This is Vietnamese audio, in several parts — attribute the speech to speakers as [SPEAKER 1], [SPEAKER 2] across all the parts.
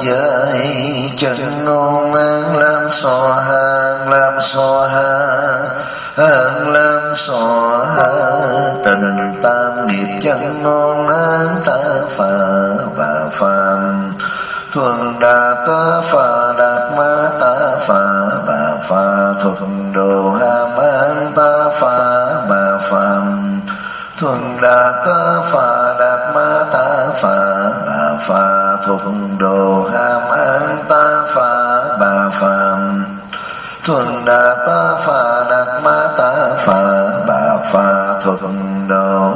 [SPEAKER 1] giới chân ngôn an lam so hang lam so ha hang lam so ha tình tam nghiệp chân ngôn an ta phà và phàm thuần đà ta phà đạt ma ta phà bà phà thuần đồ ham an ta phà bà phàm thuần đà ta phà đạt ma ta phà bà phà thuần đồ ham an ta phà bà phàm thuần đà ta phà đạt ma ta phà bà phà thuần đồ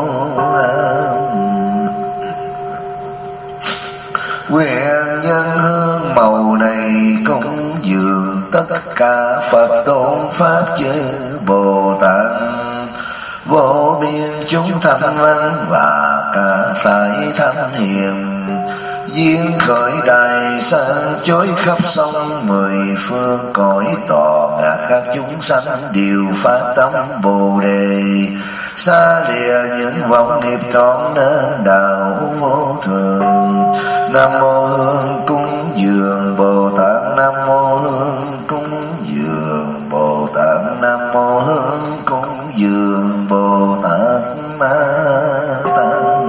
[SPEAKER 1] nguyện nhân hương màu này cúng dường tất cả Phật tôn pháp chư Bồ Tát vô biên chúng thanh văn và cả thải thanh hiền duyên khởi đài sang chối khắp sông mười phương cõi tỏ ngã các chúng sanh đều phát tâm Bồ đề xa lìa những vọng nghiệp trọn nên đạo vô thường. Nam mô hương cúng dường Bồ Tát, Nam mô hương cúng dường Bồ Tát, Nam mô hương cúng dường Bồ Tát Ma Tát.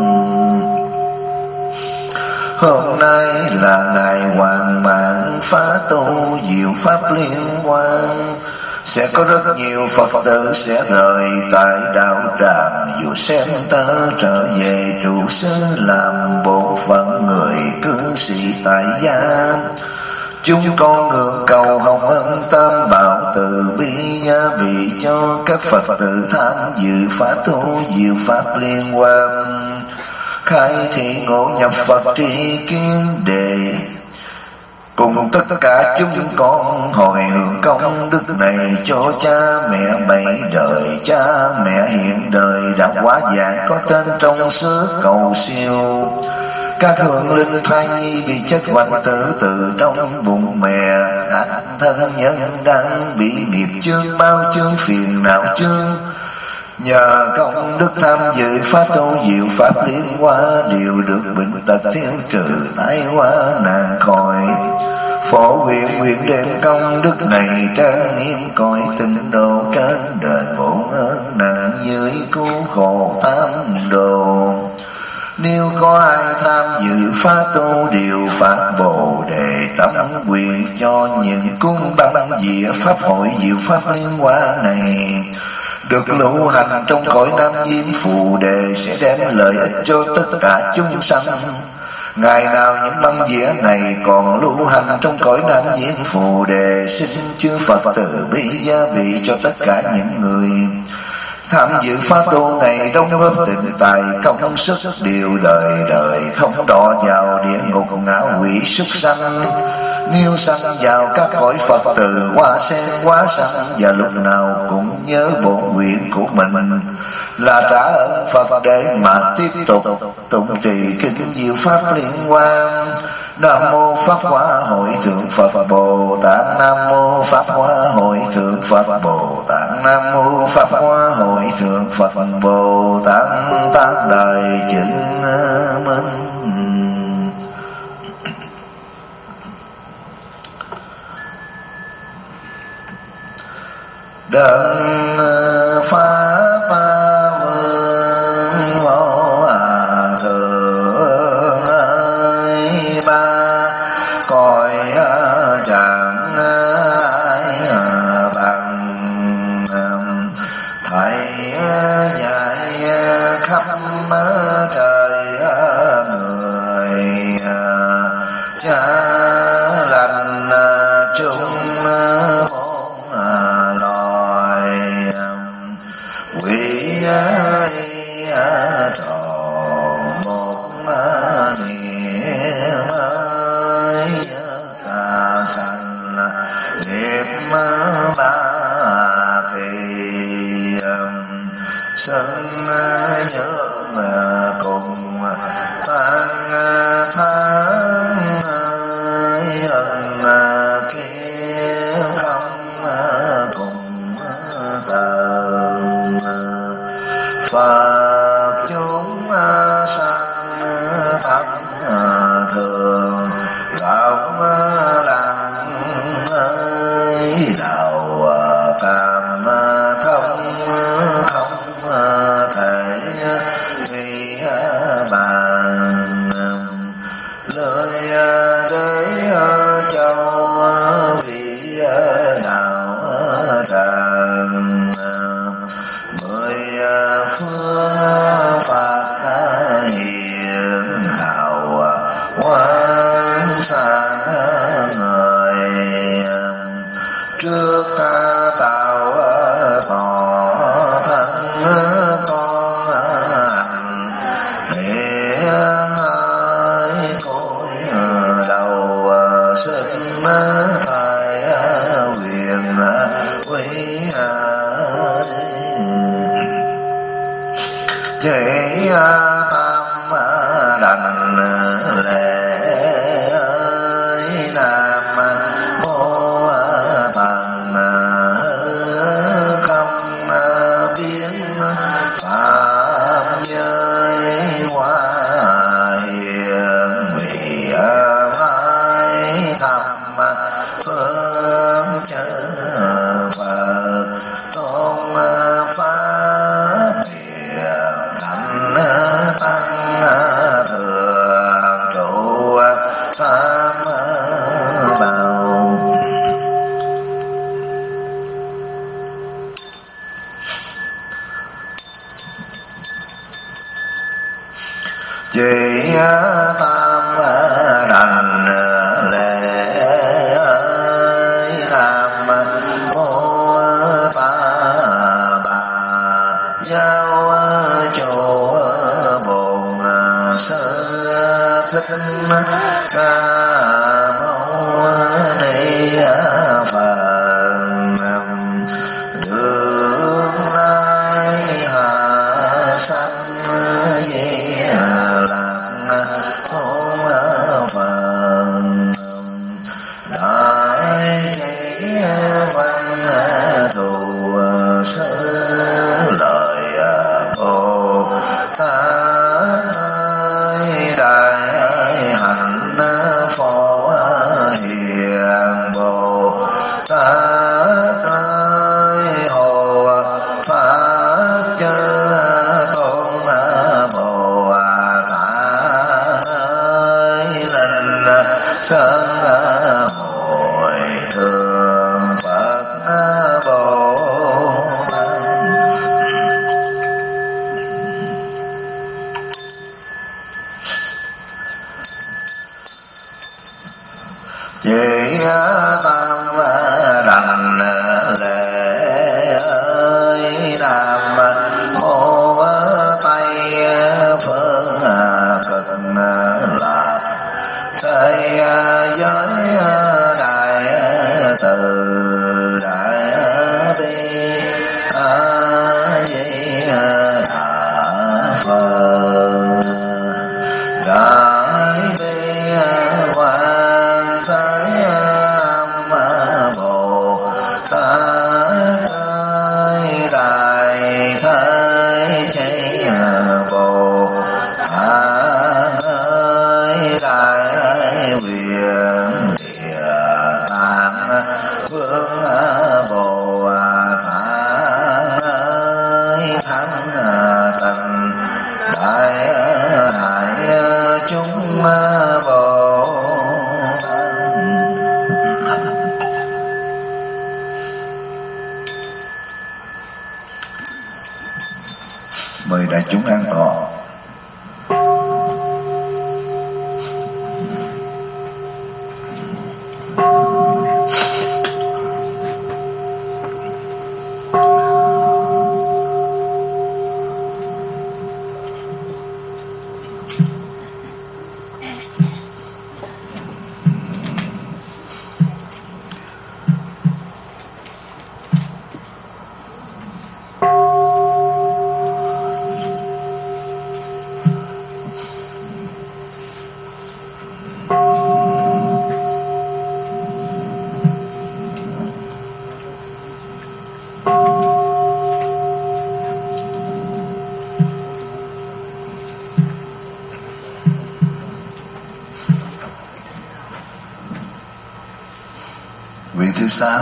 [SPEAKER 1] Hôm nay là ngày hoàn mạng phá tu diệu pháp liên quan, sẽ có rất nhiều Phật tử sẽ rời tại đạo tràng dù xem tớ trở về trụ xứ làm bổn phận người cư sĩ tại gia. Chúng con ngưỡng cầu hồng ân tam bảo từ bi gia bị cho các Phật tử tham dự phá tu diệu pháp liên quan, khai thị ngộ nhập Phật tri kiến đề. Cùng tất cả chúng con hồi hướng công đức này cho cha mẹ bảy đời, cha mẹ hiện đời đã quá dạng có tên trong xứ cầu siêu. Các hương linh thai nhi bị chết hoạch tử từ trong bụng mẹ, các thân nhân đang bị nghiệp chướng bao chướng phiền não chướng, nhờ công đức tham dự pháp tu diệu pháp liên hoa đều được bệnh tật tiêu trừ tai họa nạn khỏi. Phổ nguyện nguyện đem công đức này trang nghiêm cõi tịnh độ trên đền bổn ơn nạn dưới cứu khổ tam đồ. Nếu có ai tham dự phá tu điều pháp Bồ đề tâm nguyện cho những cung băng địa pháp hội diệu pháp liên hoa này được lưu hành trong cõi Nam Diêm Phù Đề sẽ đem lợi ích cho tất cả chúng sanh. Ngày nào những băng dĩa này còn lưu hành trong cõi Nam Diêm Phù Đề, xin chư Phật từ bi gia bị cho tất cả những người tham dự pháp tu này đóng góp tình tài công sức đều đời đời không đọa vào địa ngục ngạ quỷ súc sanh. Nếu sanh vào các cõi Phật từ hoa sen quá sanh, và lúc nào cũng nhớ bổn nguyện của mình là trả ơn Phật để mà tiếp tục tụng trì kinh diệu pháp liên quan. Nam mô Pháp Hoa Hội Thượng Phật Bồ Tát, Nam mô Pháp Hoa Hội Thượng Phật Bồ Tát, Nam mô Pháp Hoa Hội Thượng Phật Bồ Tát Tát Đại Chứng Minh. Đấng Pháp Vương Vô Thượng ơi, ba cõi chẳng ai bằng, thầy dạy khắp trời người, cha lành chúng quỷ tròn một niệm ơi, cả sanh nghiệp ba kỳ sân nhớ cùng tan tháng ân kia không cùng tờ Phật chúng sanh thánh thường rải lặng ơi đầu cảm thông không thể nghĩ bàn lời để châu vị đạo tràng mười phương Phật hiện hào quang sáng người trước tạo tỏ thân con hành hiện ơi cõi đầu sinh tại quyền quý chỉ tam đành lễ ơi nam mô tần không biến phạm giới hoa hiền vị mai thầm phương chư Phật tôn pháp thành tăng thường trụ tam bảo chỉ tam đành lễ ơi nam mô ta bà giao chủ bổn sư thích ca mâu ni Phật đường lai hạ sanh di lạc thôn Phật đại trí văn thù sư lời Bồ Tát ơi đại hạnh phổ hiền Bồ Tát ơi hộ pháp chư tôn Bồ Tát ơi linh sơn hội thượng Phật Bồ Tát chỉ tam đành lễ ơi nam mô Tây phương cực lạc thế giới đại từ đại bi a di đà Phật đại bi quan thế âm Bồ Tát ơi đại thế chí Bồ Tát ơi đại quyền địa tạng vương Bồ Tát ơi thánh tình đại hải chúng Bồ Tát mời đại chúng an tọa. Vị thứ 6.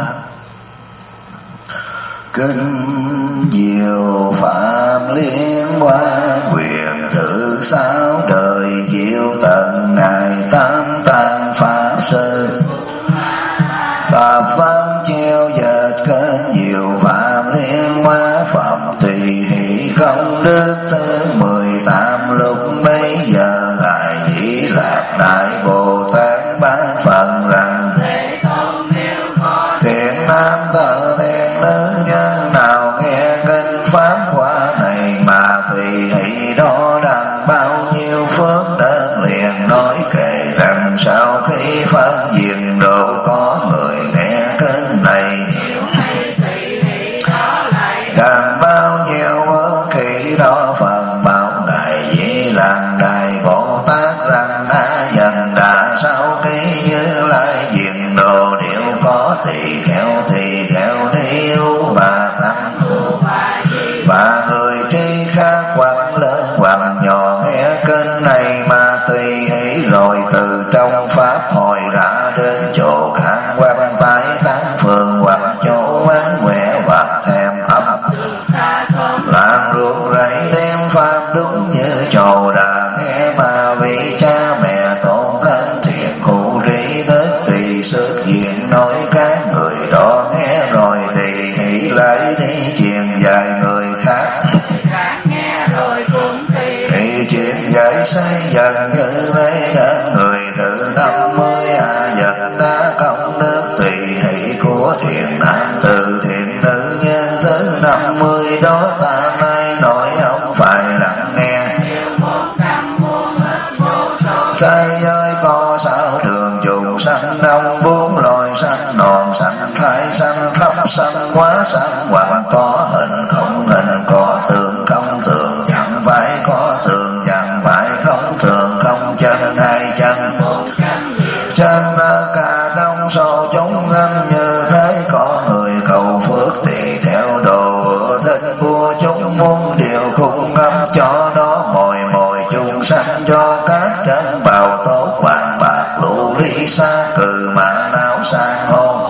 [SPEAKER 1] Kinh Diệu Phạm Liên Hoa quyền thứ 6 đời Diệu Tận Ngài Tam Tạng Pháp Sư. Tạp văn chiêu dệt Kinh Diệu Phạm Liên Hoa phẩm tùy hỷ công đức thứ 18. Lúc bấy giờ Ngài Di Lạc Đại Bồ Tát ban phận rằng: thiện nam tử thiện nữ nhân nào nghe kinh pháp hoa này mà tùy hỷ đó đặng bao nhiêu phước đơn liền nói kể rằng sau khi phân diện độ có người nghe kinh này đặng bao nhiêu phước khi đó phần bảo Ngài Di Lạc Đại Bồ Tát rằng: a dần đã sau khi Như Lai diện độ đều có tỳ kheo điêu bà tăng và người tri khác hoặc lớn hoặc nhỏ nghe kinh này mà tùy hỷ rồi từ trong pháp hội ra đến chỗ khác hoặc tái tán phường hoặc chỗ vắng vẻ hoặc thèm ấp làng ruộng rẫy đem pháp đúng như trầu đà nghe mà vị cha mẹ tôn thân thiện hữu trí thức tỳ xuất hiện nói các người đó nghe rồi tỳ hỷ lại đi truyền dạy người khác. Thì chuyện dạy xây dần như thế đến người thứ 50 a dần đã công đức tùy hỷ của thiện nam tử thiện nữ nhân thứ 50 đó ta nay nói không phải lắng nghe. Thế giới có 6 đường dùng sanh đông 4 loài sanh non sanh khai sanh thấp sanh quá sanh hoặc có hình không hình có tượng không tượng chẳng phải có tượng chẳng phải không tượng không chân hai chân chân tất cả trong số chúng anh như thế có người cầu phước tùy theo đồ thích của chúng muốn điều cung cấp cho đó mồi chung sanh cho các chân bào tốt vàng bạc lũ lý xa cừ mã não sang hôn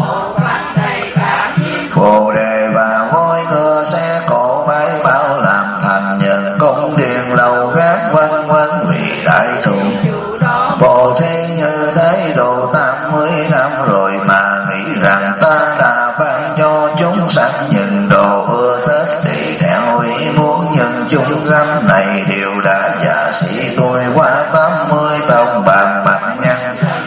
[SPEAKER 1] phù đề và voi ngựa xe cổ bay bao làm thành những cung điện lầu gác vân vân vì đại thùng bồ thí như thế độ 80 năm rồi mà nghĩ rằng ta đã ban cho chúng sanh những đồ ưa thích tùy theo ý muốn nhưng chúng gánh này đều đã già sĩ tuổi qua 80 tông bàn mặt nhân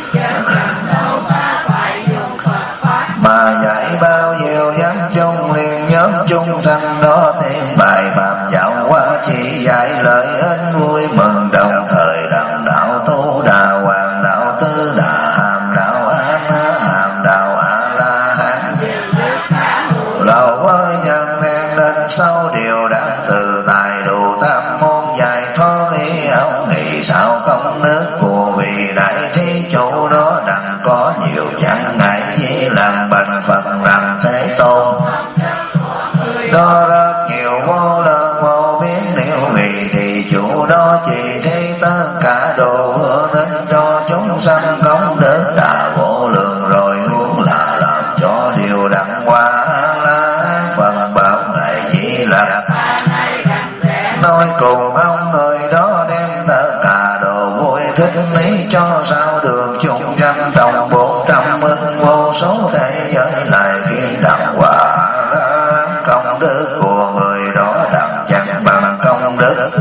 [SPEAKER 1] mà dạy bao nhiêu dám chung liền nhóm chung sanh đó thêm bài phạm dạo qua chỉ dạy lợi ích vui mừng đồng thời đặng đạo tu đà hoàng đạo tư đà hàm đạo a na hàm đạo a la hán lầu với nhân then đến sau điều đặng từ tài đủ tam môn dài thoát ý ông nghĩ sao công đức của vị đại thí chủ đó đặng có nhiều chẳng ngại gì làm bành Phật rằng Thế Tôn đó rất nhiều vô lượng vô biến điều vì thì chủ đó chỉ thấy tất cả đồ ưa thích cho chúng sanh công đức đã vô lượng rồi huống là làm cho điều đặng qua la Phật bảo Ngài Di Lặc nói cùng ông người đó đem tất cả đồ vui thích lý cho sao được chung danh trong 400 ức vô số thế giới lại khiến đặng quả công đức của người đó đặng chẳng bằng công đức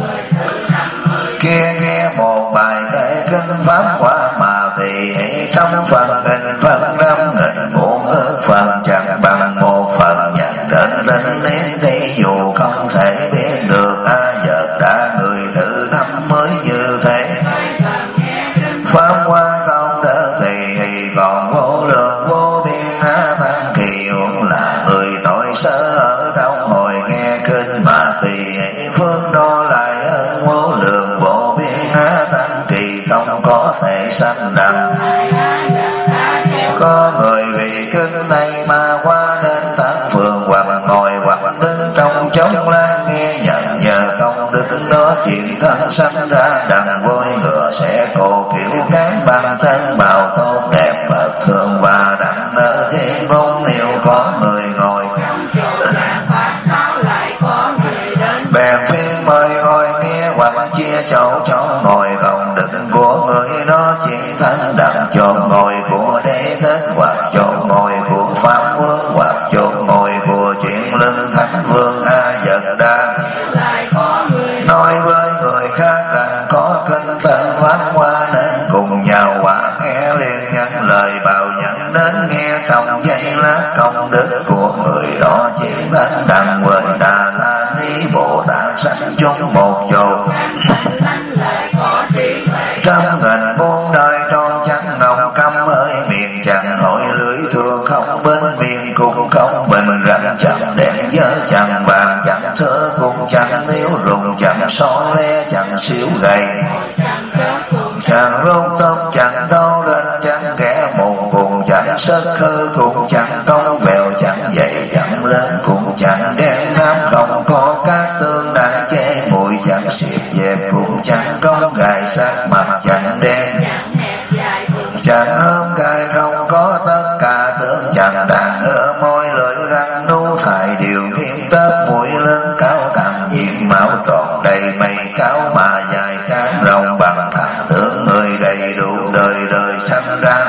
[SPEAKER 1] kia nghe một bài kể kinh pháp hoa mà thì trong phần kinh phần 5.000 muôn ức phần chẳng bằng một phần nhận định linh niệm thì dù không thể biết được a giờ đã người thứ 50 như thế pháp hoa công đức thì còn vô lượng vô biên a tăng kỳ cũng là người tội sơ ở trong hồi nghe kinh mà tùy phương đó lại ơn vô lượng vô biên a tăng kỳ không có thể sanh đặng có người vì kinh này mà qua đến tán phường hoặc ngồi hoặc đứng trong chốn lắng nghe nhận nhờ công đức đó chuyện thân sanh ra đặng voi ngựa sẽ cổ kiểu cán bằng thân bào tốt đẹp bậc thường và đặng ở đến, hoặc chỗ ngồi của Pháp Vương, hoặc chỗ ngồi của chuyện lưng Thánh Vương A Dật Đa. Nói với người khác rằng có kinh tên Pháp Hoa nên cùng nhau hòa nghe liền nhận lời bào nhận đến nghe trong giây lát công đức của người đó chiến thắng đặng với Đà La Ni Bồ Tát sanh chúng một chỗ. Trăm nghìn muôn đời tròn trắng ngọc căm ơi miền chẳng hỏi lưỡi thương không bên miền cũng không bình răng chẳng đèn dơ chẳng vàng chẳng thơ cũng chẳng thiếu rùng chẳng son le chẳng xíu gầy chẳng rung tông chẳng thâu lên chẳng ghé một cùng chẳng sất khơ cũng chẳng công vèo chẳng dậy chẳng lớn cũng chẳng đen nam không có các tương đàn chế mùi chẳng xịp dẹp cũng chẳng công gài sát mặt chẳng đen chẳng hôm cài không có tất cả tướng chẳng đàn ở môi lưỡi răng nú thải điều nghiêm tớp mũi lớn cao thẳng diện máu tròn đầy mây cao mà dài trán rồng bằng thẳng tướng người đầy đủ đời đời sanh ra.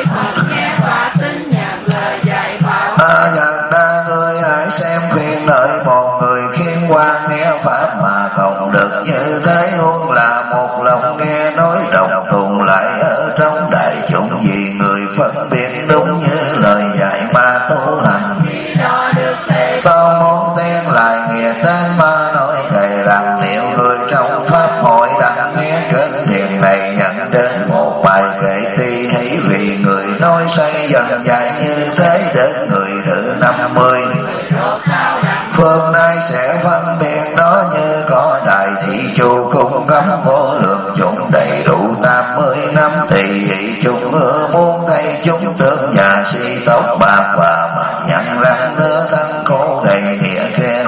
[SPEAKER 1] A Dật Đa người hãy xem khuyên lợi một người khiến qua nghe pháp mà không được như thế huống là một lòng nghe nói đồng thùng lại ở trong đại chúng vì người phân biệt đúng như lời dạy mà tu hành. Tôi muốn tiên lại nghĩa đến mà nói kể rằng nếu người trong pháp hội đang nghe kinh điển này nhận đến một bài kệ ti hỷ vì người nói say dần dài như thế đến người thứ 50. Phương nay sẽ phân biệt đó như có đại thị chu cung cấp vô lượng chúng đầy đủ 80 năm thì hỷ chúng ưa muốn thấy chúng tướng già si tóc bạc và mặt nhăn răng ngơ thân khổ gầy nghĩa khen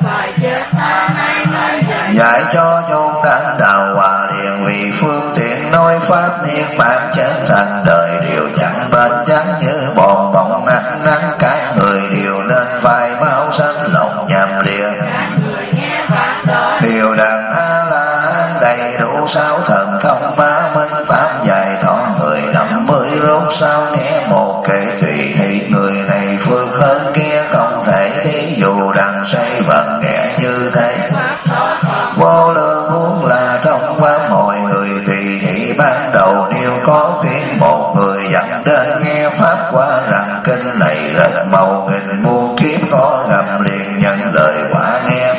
[SPEAKER 1] dạy cho chúng đáng đào hòa liền vì phương tiện nói pháp niết bàn chân thành đời điều chẳng bên trắng như bòn bóng ánh nắng các người đều nên phải mau sanh lòng nhằm liền điều đàn A La Hán đầy đủ 6 thần thông 30 tám dài thọ người 50 rốt sao nghe một kệ tùy hỷ người này phước hơn kia không thể thí dụ đằng say vận nghe như thế vô lượng huống là trong pháp mọi người tùy hỷ ban đầu nếu có khiến một người dẫn đến nghe pháp qua rằng kinh này rất màu nghìn muôn kiếp có gặp liền nhận lời quả nghe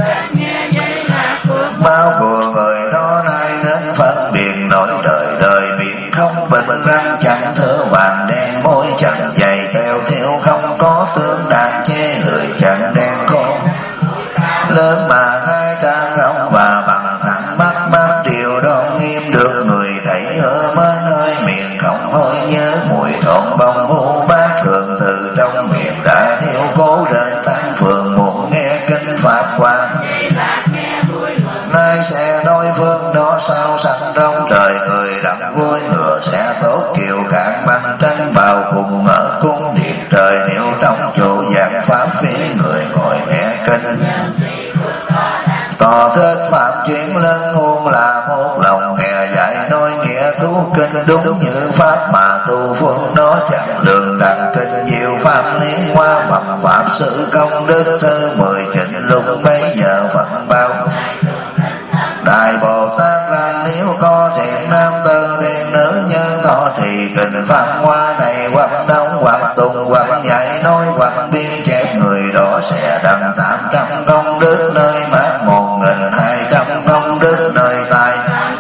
[SPEAKER 1] bao của người đó nay nên phân biệt nổi đời đời miệng không bình răng chẳng thơ vàng đen môi chẳng dày theo theo không có tương đàn chế lười chẳng đen khô lớn mà hai trang rộng và bằng thẳng mắt mắt điều đó nghiêm được người thấy ở mến hơi miệng không hối nhớ mùi thơm bông hú bát thường từ trong miệng đã điêu cố đến tăng phường một nghe kinh pháp quan nay sẽ nói phương đó sao sanh trong trời người đặng vui ngựa sẽ tốt kiều cạn băng trắng bào cùng ở cung điện trời nếu trong chỗ giảng pháp phía người ngồi nghe kinh tỏ thích pháp chuyển lưng huống là một lòng nghe dạy nói nghĩa thú kinh đúng như pháp mà tu phương đó chẳng lường đặng kinh nhiều pháp liên hoa phẩm pháp sự công đức thứ 10 chỉnh lúc bấy giờ phận bao Đại Bồ Tát rằng nếu có thiện nam tử thiện nữ nhân thọ trì kinh pháp hoa này hoặc đóng hoặc tùng hoặc dạy nói hoặc biên chép người đó sẽ đặng 800 công đức nơi mát 1200 công đức nơi tai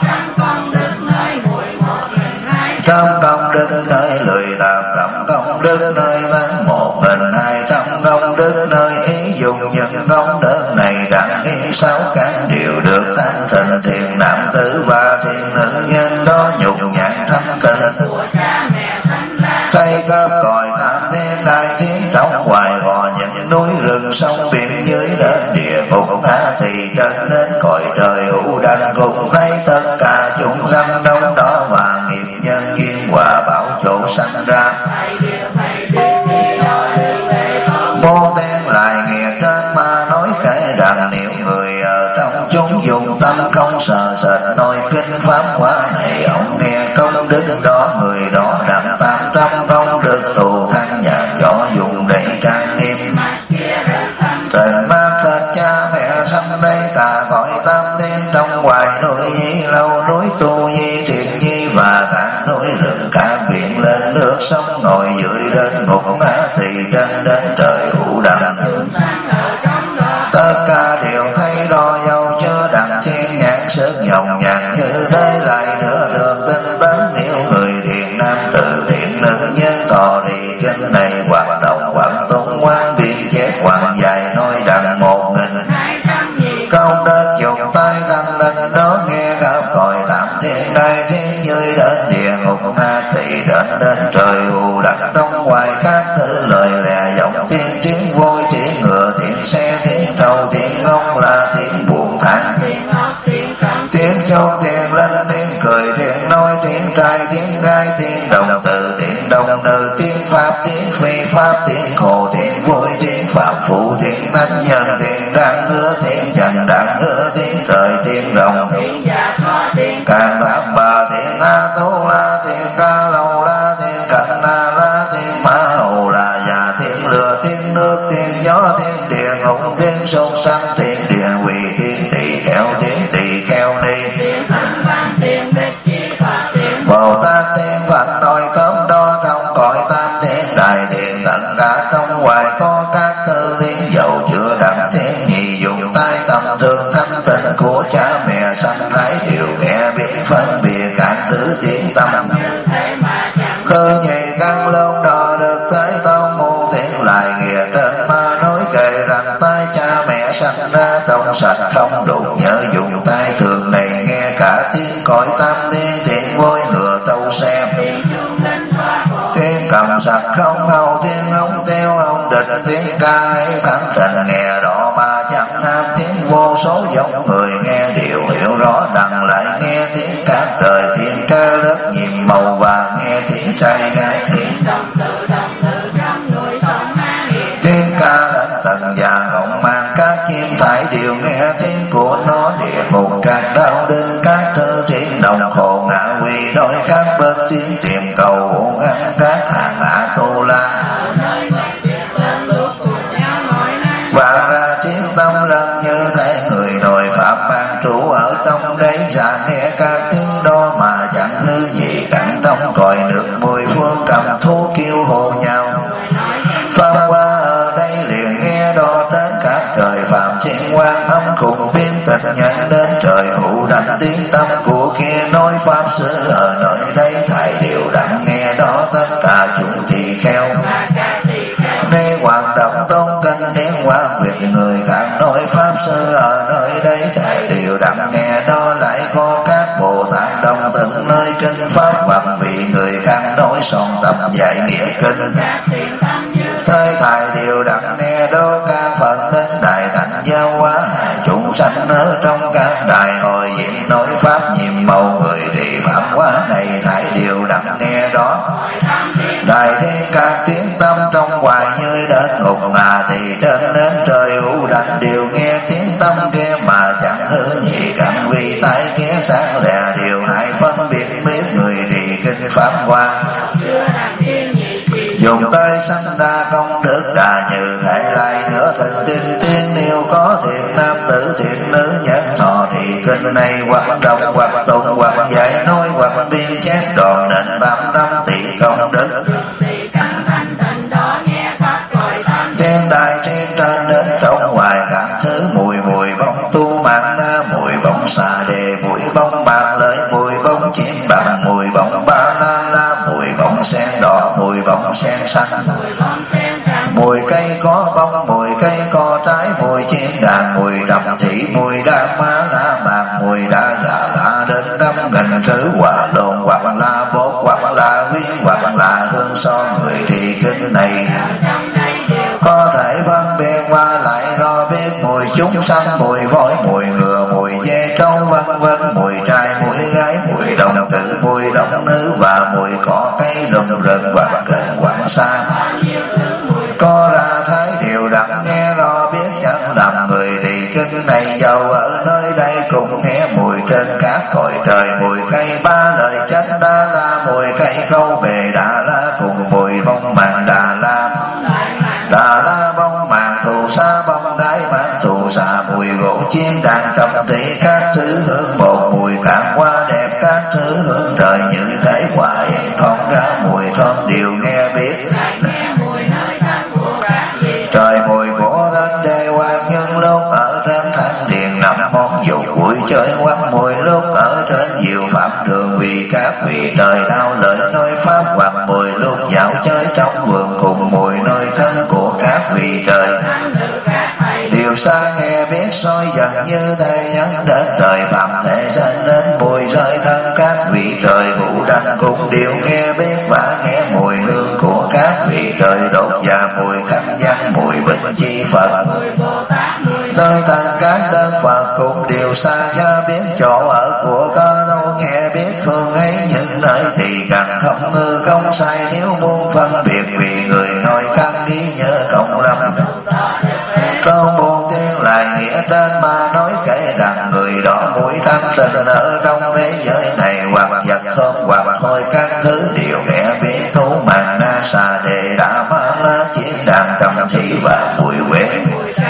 [SPEAKER 1] 100 công đức nơi lười 800 công đức nơi thân 1200 công đức nơi ý dùng những công đức này đặng nghiêm 6 căn đều được thanh tịnh thiện nam tử và thiện nữ nhân đó nhục nhặn thanh tịnh thay cấp còi tam thiên đại thiên trong hoài gò những núi rừng sông biển dưới đến địa ngục ngã thì trên đến cõi trời hữu đành cùng thấy tất cả chúng sanh đông đó và nghiệp nhân duyên hòa bảo chỗ sanh ra mô tên lại nghĩa trên mà nói kể rằng nếu người ở trong chúng dùng tâm không sợ sệt nói kinh pháp hóa này ông nghe công đức đó người đó đặng 800 công đức nước tu thanh nhàn gió dùng để trang nghiêm. Tình mang thịt cha mẹ sanh đây cả cõi tam thiên trong hoài núi Nhi lâu núi Tu Nhi Thiện Nhi và các núi rừng các biển lên nước sông ngồi dưới đến ngục ngã thì trên đến trời hữu đành. Tất cả đều thấy đo dâu chưa đặng thiên nhãn sức nhọc nhằn như thế lại nữa thường tinh tấn nếu người thiện nam từ thiện nữ nhân thọ trì kinh này hoạt động hoạt tung quan biên chép hoàng dài nói đặng 1000 công đức dùng tay thanh linh đó nghe khắp cõi tam thiên đại thiên dưới đến địa ngục nga tỳ đến trời hù đặt trong ngoài các thứ lời lẽ giọng tiếng vui tiếng ngựa tiếng xe tiếng trâu tiếng ngông là tiếng buồn than tiếng châu tiếng lên tiếng cười tiếng nói tiếng trai tiếng gái tiếng đồng từ tiếng đồng nữ tiếng pháp tiếng phi pháp tiếng khổ tiếng vui tiếng phạm phụ tiếng thánh nhân tiếng đáng hứa tiếng chẳng đáng hứa tiếng trời tiếng đồng càng thác bà tiếng a tu la tiếng ca lâu la tiếng cận na la tiếng mã hầu là già tiếng lửa tiếng nước tiếng gió tiếng địa ngục tiếng sông sanh tiếng địa quỷ tiếng tỳ kheo ni Bồ Tát tiếng Phật nói cấm đo trong cõi tam thiên đại thiên tất cả trong hoài có các thư liên dầu chưa đặng thiên nhị dùng tay tầm thường thanh tịnh của cha mẹ sanh thái đều nghe biết phân biệt các thứ tiếng tâm khơi nhị căn lông đo được thấy tông muôn tiếng lại nghĩa trên ma nói kể rằng tay cha mẹ sanh ra trong sạch không đụng nhớ dùng tay thường này nghe cả tiếng cõi tam thiên tiếng voi ngựa trâu xem tiếng cầm sặc không hầu tiếng ống tiêu ông địch tiếng ca ấy thánh tình nghe rõ mà chẳng ham tiếng vô số giống người nghe đều hiểu rõ đặng lại nghe tiếng các đời thiên ca rất nhiệm màu và nghe tiếng trai gái tiếng ca đến tận già hồng mang các chim thải đều nghe tiếng của nó địa ngục các đau đớn các thư thiên đồng khổ ngã quỳ đôi khác bớt tiếng tìm cầu hôn ăn các hàng hạ tu la và ra tiếng tâm lần như thể người nội pháp mang trụ ở trong đấy ra nghe các tiếng đó mà chẳng hư gì cảnh trong cõi nước mười phương cầm thú kêu hô nhau pháp qua ở đây liền nghe đo đến các trời phạm thiên quan âm cùng biên tịch nhận đến trời hữu đảnh tiếng tâm của kia nói pháp sư ở nơi đây thầy đều đặng nghe đó tất cả chúng tỳ kheo nên hoạt động tôn kinh đến qua việc người khác nói pháp sư ở nơi đây thầy đều đặng nghe đó lại có các Bồ Tát đồng tình nơi kinh pháp bằng vì người khác nói son tập dạy nghĩa kinh thời thầy đều đặng nghe đó các Phật đến đại thành giáo hóa chúng sanh ở trong các đại hội diễn nói pháp nhiệm màu người trì pháp hóa này thầy đều đặng nghe đó đại thiên các tiếng tâm trong hoài như đến ngục ngà thì đến trời hữu đảnh đều nghe tiếng tâm kia mà chẳng hứa gì cảnh vì tai kia sáng lè đều hãy phân biệt biết người trì kinh pháp hoa dùng tay sanh ra công đức đà như thể lại nữa thịnh tinh tiên nếu có thiện nam tử thiện nữ nhất thọ trì kinh này hoặc đọc hoặc tụng hoặc dạy nói hoặc biên chép tròn nên 800 tỷ công đức thiên đại thiên trên đến trong ngoài các thứ mùi bông tu mạng na mùi bông xà đề mùi bông bạc lợi mùi bông chim bạc mùi bông ba la mùi bông sen đỏ mùi bông sen xanh mùi cây có bông mùi cây có trái mùi chim đàn mùi trầm thị mùi đa má lá bạc mùi đa gà lá đến 5.000 thứ quả lộn hoặc là bột hoặc là viên hoặc là hương so người trì kinh này có thể phân biệt qua lại do biết mùi chúng sanh mùi voi mùi ngựa mùi dê trâu vân vân mùi trai mùi gái mùi đồng tử mùi đồng nữ và mùi cỏ cây lùm rừng hoặc gần hoặc xa có ra thấy điều đặng nghe rõ biết chẳng làm người trì kinh này giàu ở nơi đây cùng nghe mùi trên các cõi trời mùi cây ba lời chánh đa la mùi cây câu bề đà la cùng mùi bông đàn Đà La. Đà La bông màn thù sa bông đáy màn thù sa, mùi gỗ chiên đàn trầm tỷ các thứ hương một, mùi cạn hoa đẹp các thứ hương trời như thế hoài thong ra mùi thơm điều nghe biết. Trời mùi của thanh đê quan nhân lúc ở trên thánh điện nằm món dục vui chơi quăng mùi lúc ở trên diệu pháp đường, vì các vị trời đau lợi nơi pháp hoặc mùi lúc dạo chơi trong vườn, cùng mùi nơi thân của các vị trời. Điều xa nghe biết soi dần như thế nhắn đến trời phạm thể sinh đến mùi rơi thân các vị trời hữu đảnh, cùng điều nghe biết và nghe mùi hương của các vị trời đốt và mùi thanh văn mùi bình chi Phật. Nơi thân các đơn Phật cũng điều xa ra biết chỗ ở của có đâu nghe biết hương ấy, những nơi thì cần không ngư công sai nếu muốn phân biệt, vì người nói khăn ghi nhớ cộng lâm. Câu buồn tiếng lại nghĩa trên mà nói kể rằng người đó mũi thanh tình ở trong thế giới này, hoặc vật thơm hoặc thôi các thứ đều nghe biết thú màng na xà đề đã mang lá chiến đàn cầm thị và mùi quen.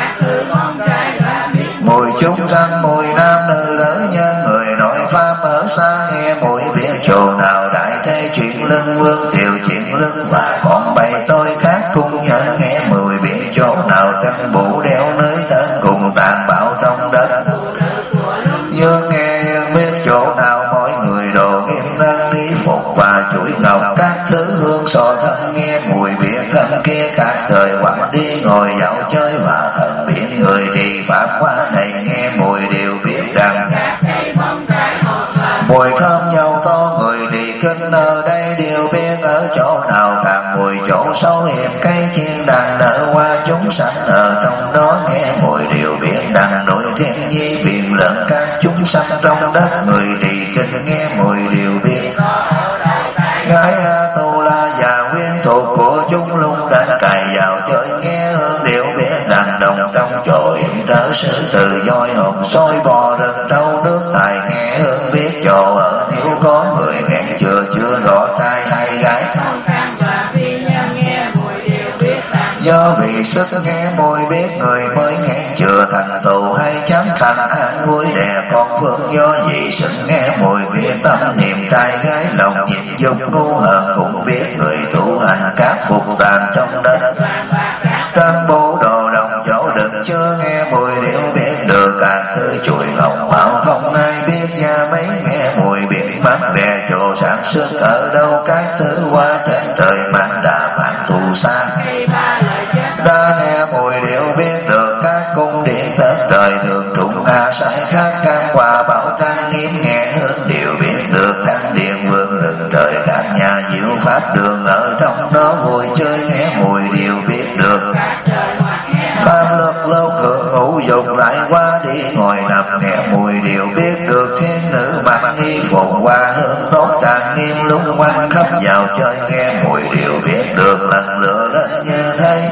[SPEAKER 1] Mùi chúng sanh mùi nam nữ lớn nhân người nói pháp ở xa nghe mùi biết chỗ nào đại thế chuyện lưng vương tiểu chuyện lưng và con bay tôi các cung nhớ nghe mùi biết chỗ nào trăng bụ đeo nơi thân cùng tàn bạo trong đất. Dương nghe biết chỗ nào mọi người đồ nghiêm thân y phục và chuỗi ngọc các thứ hương so thân nghe mùi biết thân kia các trời hoặc đi ngồi dạo chơi và thần biển người thì pháp qua này nghe mùi đều biết rằng mùi thơm dầu to người thì kinh ở đây đều biết ở chỗ nào, càng mùi chỗ sâu hiểm cây chiên đàn nở qua chúng sanh ở trong đó nghe mùi đều biết đằng nội thiên nhi biển lớn các chúng sanh trong đất người thì kinh nghe mùi đều biết. Gái tu la và nguyên thuộc của chúng lung đánh cài vào chơi nghe hương đều biết đàn đồng trong chỗ hiểm trở sự từ voi hồn sôi bò rừng trâu nước tài nghe hương biết chỗ ở nếu có người hẹn chưa rõ trai hay gái. Do vì sức nghe mùi biết người mới hẹn chưa thành tựu hay chánh thành an vui đè con phương, do vì sức nghe mùi biết tâm niệm trai gái lòng nhịp dục ngu hờn cũng biết người tu hành các phục tàn trong đất. Trang bố đồ đồng chỗ đừng chưa nghe mùi đều biết được càng thứ chuỗi ngọc bảo không ai biết nha mấy nghe mùi biết mắt đè chỗ sản xuất ở đâu các thứ qua trên trời mang đà mang thù xa. Đã nghe mùi đều biết được các cung điện tên trời thường trụng a sai khác can qua bảo trang nghiêm nghe hương đều biết được thánh điện vương rừng trời các nhà diệu pháp đường ở trong đó vui chơi nghe mùi đều biết được. Pháp luật lâu thượng ngũ dục lại qua đi ngồi nằm nghe mùi đều biết được thiên nữ mặc nghi phục qua hương tốt trang nghiêm lúc quanh khắp vào chơi nghe mùi đều biết được lần lửa lên như thế.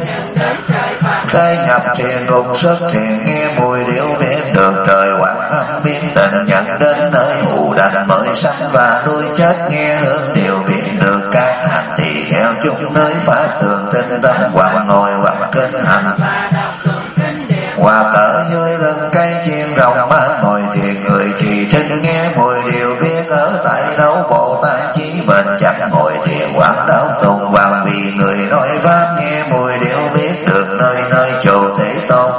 [SPEAKER 1] Thế nhập thiền cùng xuất thiền nghe mùi đều biết được trời quảng âm biến tình nhận đến nơi hữu đành mới sanh và nuôi chết nghe hương đều biết được các hành thì theo chung nơi pháp thường tinh tấn hoặc ngồi hoặc kinh hành hoặc ở dưới lưng cây chiên rồng má ngồi thiền người trì trinh nghe mùi đều biết ở tại đâu Bồ Tát chí bền chắc ngồi thiền quán đáo tùng và vì người nói pháp nghe mùi đều biết được nơi nơi chỗ Thế Tôn.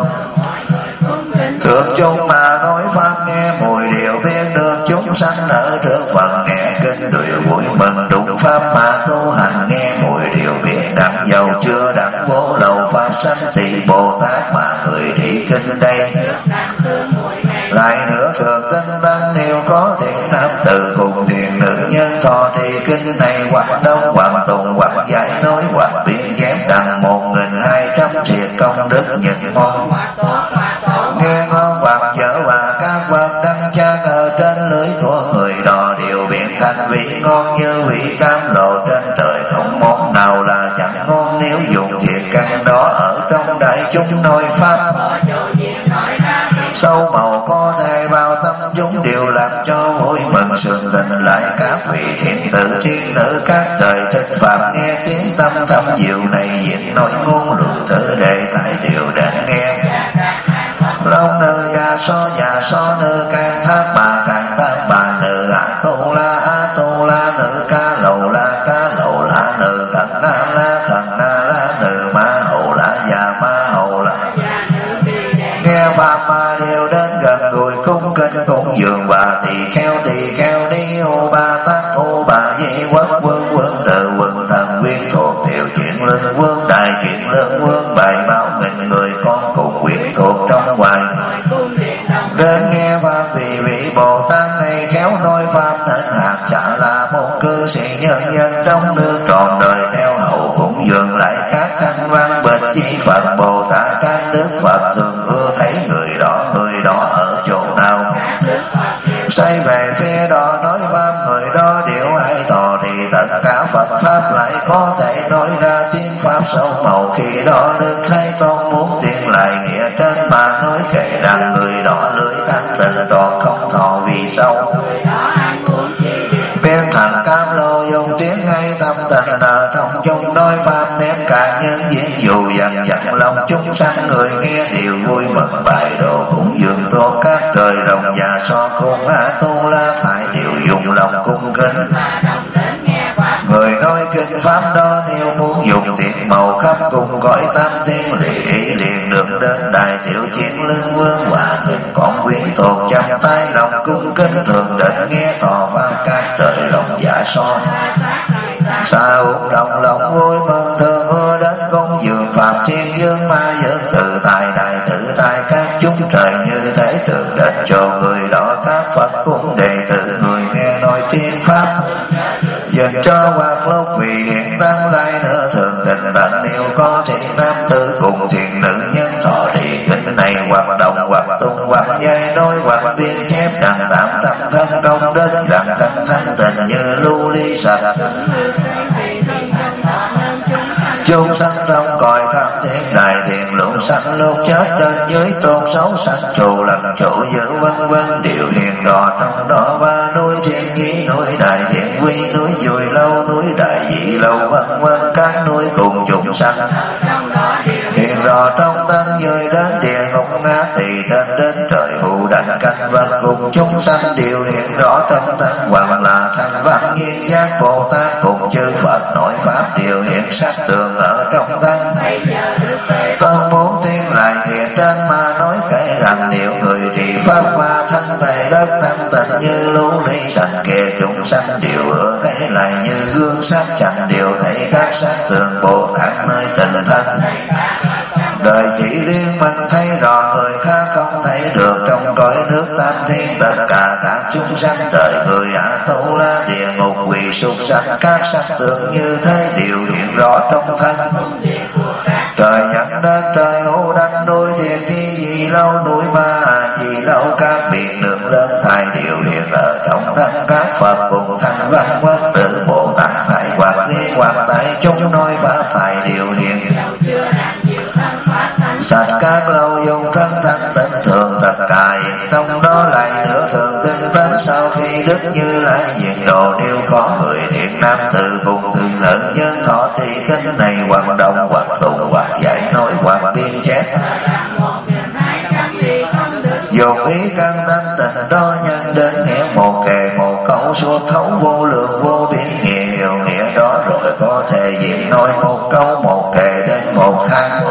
[SPEAKER 1] Thượng chung mà nói pháp nghe mùi đều biết được chúng sanh ở trước phần nghe kinh đều vui mừng đúng pháp mà tu hành nghe mùi đều biết đặng giàu chưa đặng vô lầu pháp sanh thì Bồ Tát mà người thị kinh đây. Lại nữa thường tinh tấn nếu có thiện nam tử cùng thiện nữ nhân thọ trì kinh này hoặc đông hoặc tùng hoặc giải nói hoặc biên chép đặng 1200 thiệt công đức những mong nghe ngon hoặc dở và các vật đăng trang ở trên lưới của người đò đều biện thành vị ngon như vị cam lộ trên trời không món nào là chẳng ngon nếu dùng thiệt căn đó ở trong đại chúng nói pháp. Sâu màu có thể vào tâm chúng đều làm cho vui mừng sướng tình lại các vị thiện tử thiên nữ các đời thích phạm nghe tiếng tâm thâm diệu này diễn nói ngôn luận thử để thái điều đến nghe long nữ già so nữ can thác bà nữ a tu la nữ ca lầu la nữ khẩn na la nữ ma hầu la nghe pháp ma đều đến gần người cung kính cúng dường và tỳ kheo đi ô ba tát ô bà di quốc vương tự quân thần quyến thuộc tiểu chuyện lương vương đại chuyện lương vương bài báo nghìn người con cùng quyến thuộc trong ngoài đến nghe pháp vị Bồ Tát này khéo nói pháp nên hạt chả là một cư sĩ nhân dân trong nước trọn đời theo hậu cũng dường lại các thanh văn bịch chi Phật Bồ Tát các đức Phật thường ưa thấy người đó ở chỗ nào say về phía đó nói pháp người đó điệu hay thọ thì tất cả Phật pháp lại có thể nói ra tiếng pháp sâu màu khi đó được thấy con muốn tiên lại nghĩa trên mà nói kể rằng người đó lưỡi thanh tịnh đó không thọ vì sâu biến thành cam lô dùng tiếng ngay tâm tình ở trong chung nói pháp ném cả nhân diễn dù dằn lòng chúng sanh người nghe đều vui mừng bài đồ cũng dường tốt các đời rồng già so cùng tu la phải đều dùng lòng cung kính người nói kinh pháp đó nếu muốn dùng tiền màu khắp cùng cõi tam thiên liền được đến đại tiểu chiến lương vương hòa mình con quyến thuộc chăm tay lòng cung kính thường đến nghe thọ pháp các trời rồng giả son sao đồng lòng vui mừng thường hứa đến công dường phạm thiên dương ma dương tự tài đại tự tài các chúng trời như thế thường đến cho người đó các Phật cũng đệ tử người nghe nói tiếng pháp dành cho hoặc lúc vì hiện tăng lại nữa thường tình bạn nếu có thiện nam tử cùng thiện nữ nhân thọ trì kinh này hoặc đồng hoặc tung hoặc dây nói hoặc biên chép đằng 800 thân công đến đằng thân thanh tình như lưu ly sạch chúng sanh trong cõi tam thiên đại thiện lục sanh lúc chết trên dưới tôn xấu sanh trù lành trụ giữ vân vân điều hiện rõ trong đó ba núi thiên nhí núi đại thiện quy núi dùi lâu núi đại dị lâu vân vân các núi cùng chúng sanh hiện rõ trong tăng dưới đến địa ngục ngát thì đến trời hữu đảnh canh vật cùng chúng sanh đều hiện rõ trong tăng hoặc là thành văn nhiên giác Bồ Tát cùng chư Phật nội pháp đều hiện sắc tường ở trong tăng tôi muốn tiên lại nghĩa trên mà nói kể rằng nếu người trì pháp và thân này đất thanh tịnh như lũ ly sạch kề chúng sanh đều ưa thấy lại như gương sắc chẳng đều thấy các sắc tường Bồ Tát nơi tình thân đời chỉ riêng mình thấy rõ người khác không thấy được trong cõi nước tam thiên tất cả các chúng sanh trời người tu la địa ngục quỷ súc sanh các sắc tượng như thế đều hiện rõ trong thân trời nhận đến trời hữu đảnh núi thiên thi dị lâu núi ma dị lâu các biển nước lớn thai đều hiện ở trong thân các Phật cùng thành văn quốc tử Bồ Tát thai hoặc liên hoặc tại chúng nói pháp thai đều hiện sạch các lâu dùng thân thanh tịnh thường tất cả trong đó lại nữa thường tinh tấn sau khi đức như lai diện độ đều có người thiện nam tử cùng thường lớn nhân thọ trì kinh này hoặc đồng hoặc tụng hoặc dạy nói hoặc biên chép dùng ý căn thanh tịnh đó nhân đến nghĩa một kề một câu suốt thấu vô lượng vô biên nghĩa hiểu nghĩa đó rồi có thể diễn nói một câu một kề đến một tháng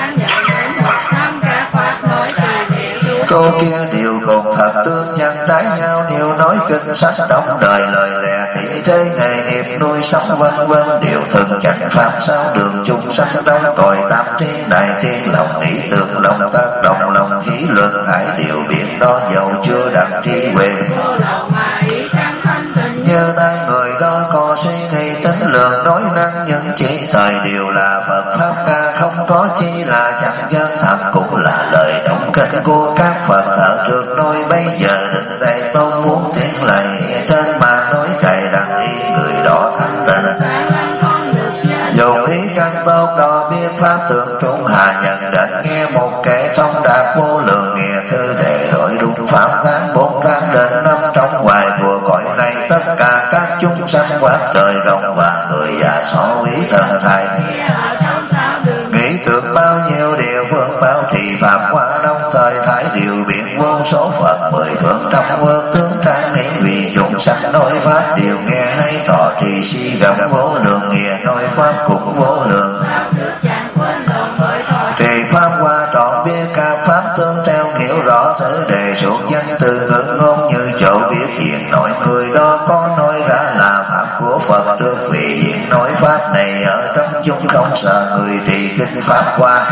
[SPEAKER 1] cô kia đều cùng thật tương nhân đái nhau đều nói kinh sách đóng đời lời lẽ tỷ thế nghề nghiệp nuôi sống vân vân đều thường chánh pháp sao đường chung sách đóng cõi tam thiên đại thiên lòng nghĩ tưởng lòng tác động lòng hí luận hải điều biển đó dầu chưa đặng trí huệ như tay người đó có suy nghĩ tính lượng nói năng những chỉ thời đều là Phật pháp ca không có chi là chẳng dân thật cũng là lời động kinh của các Phật thở trước nói bây giờ đừng tay tôi muốn tiến lại trên mà nói cày rằng ý người đó thanh tịnh dùng ý căn tốt đó biết pháp tượng trung hà nhận định nghe một kẻ thông đạt vô lượng nghĩa thư để đổi đúng pháp tháng 4 tháng đến năm trong hoài vừa cõi này, tất cả các chúng sanh quát đời rộng và người già so ý thần thầy. Nghĩ tưởng bao nhiêu địa phương bao trì phạm qua đồng thời thái điều biển vô số Phật mười phương trăm phương tướng trang nghiêm vì chúng sanh nói pháp điều nghe hay thọ trì si gặp vô lượng nghĩa nói pháp cũng vô lượng. Trì pháp qua trọn biết các pháp tương theo hiểu rõ thứ đề xuất danh từ ngữ ngôn như chỗ biết hiện nói người đó có nói ra là pháp của Phật được vì hiện nói pháp này ở trong chúng không sợ người trì kinh pháp qua.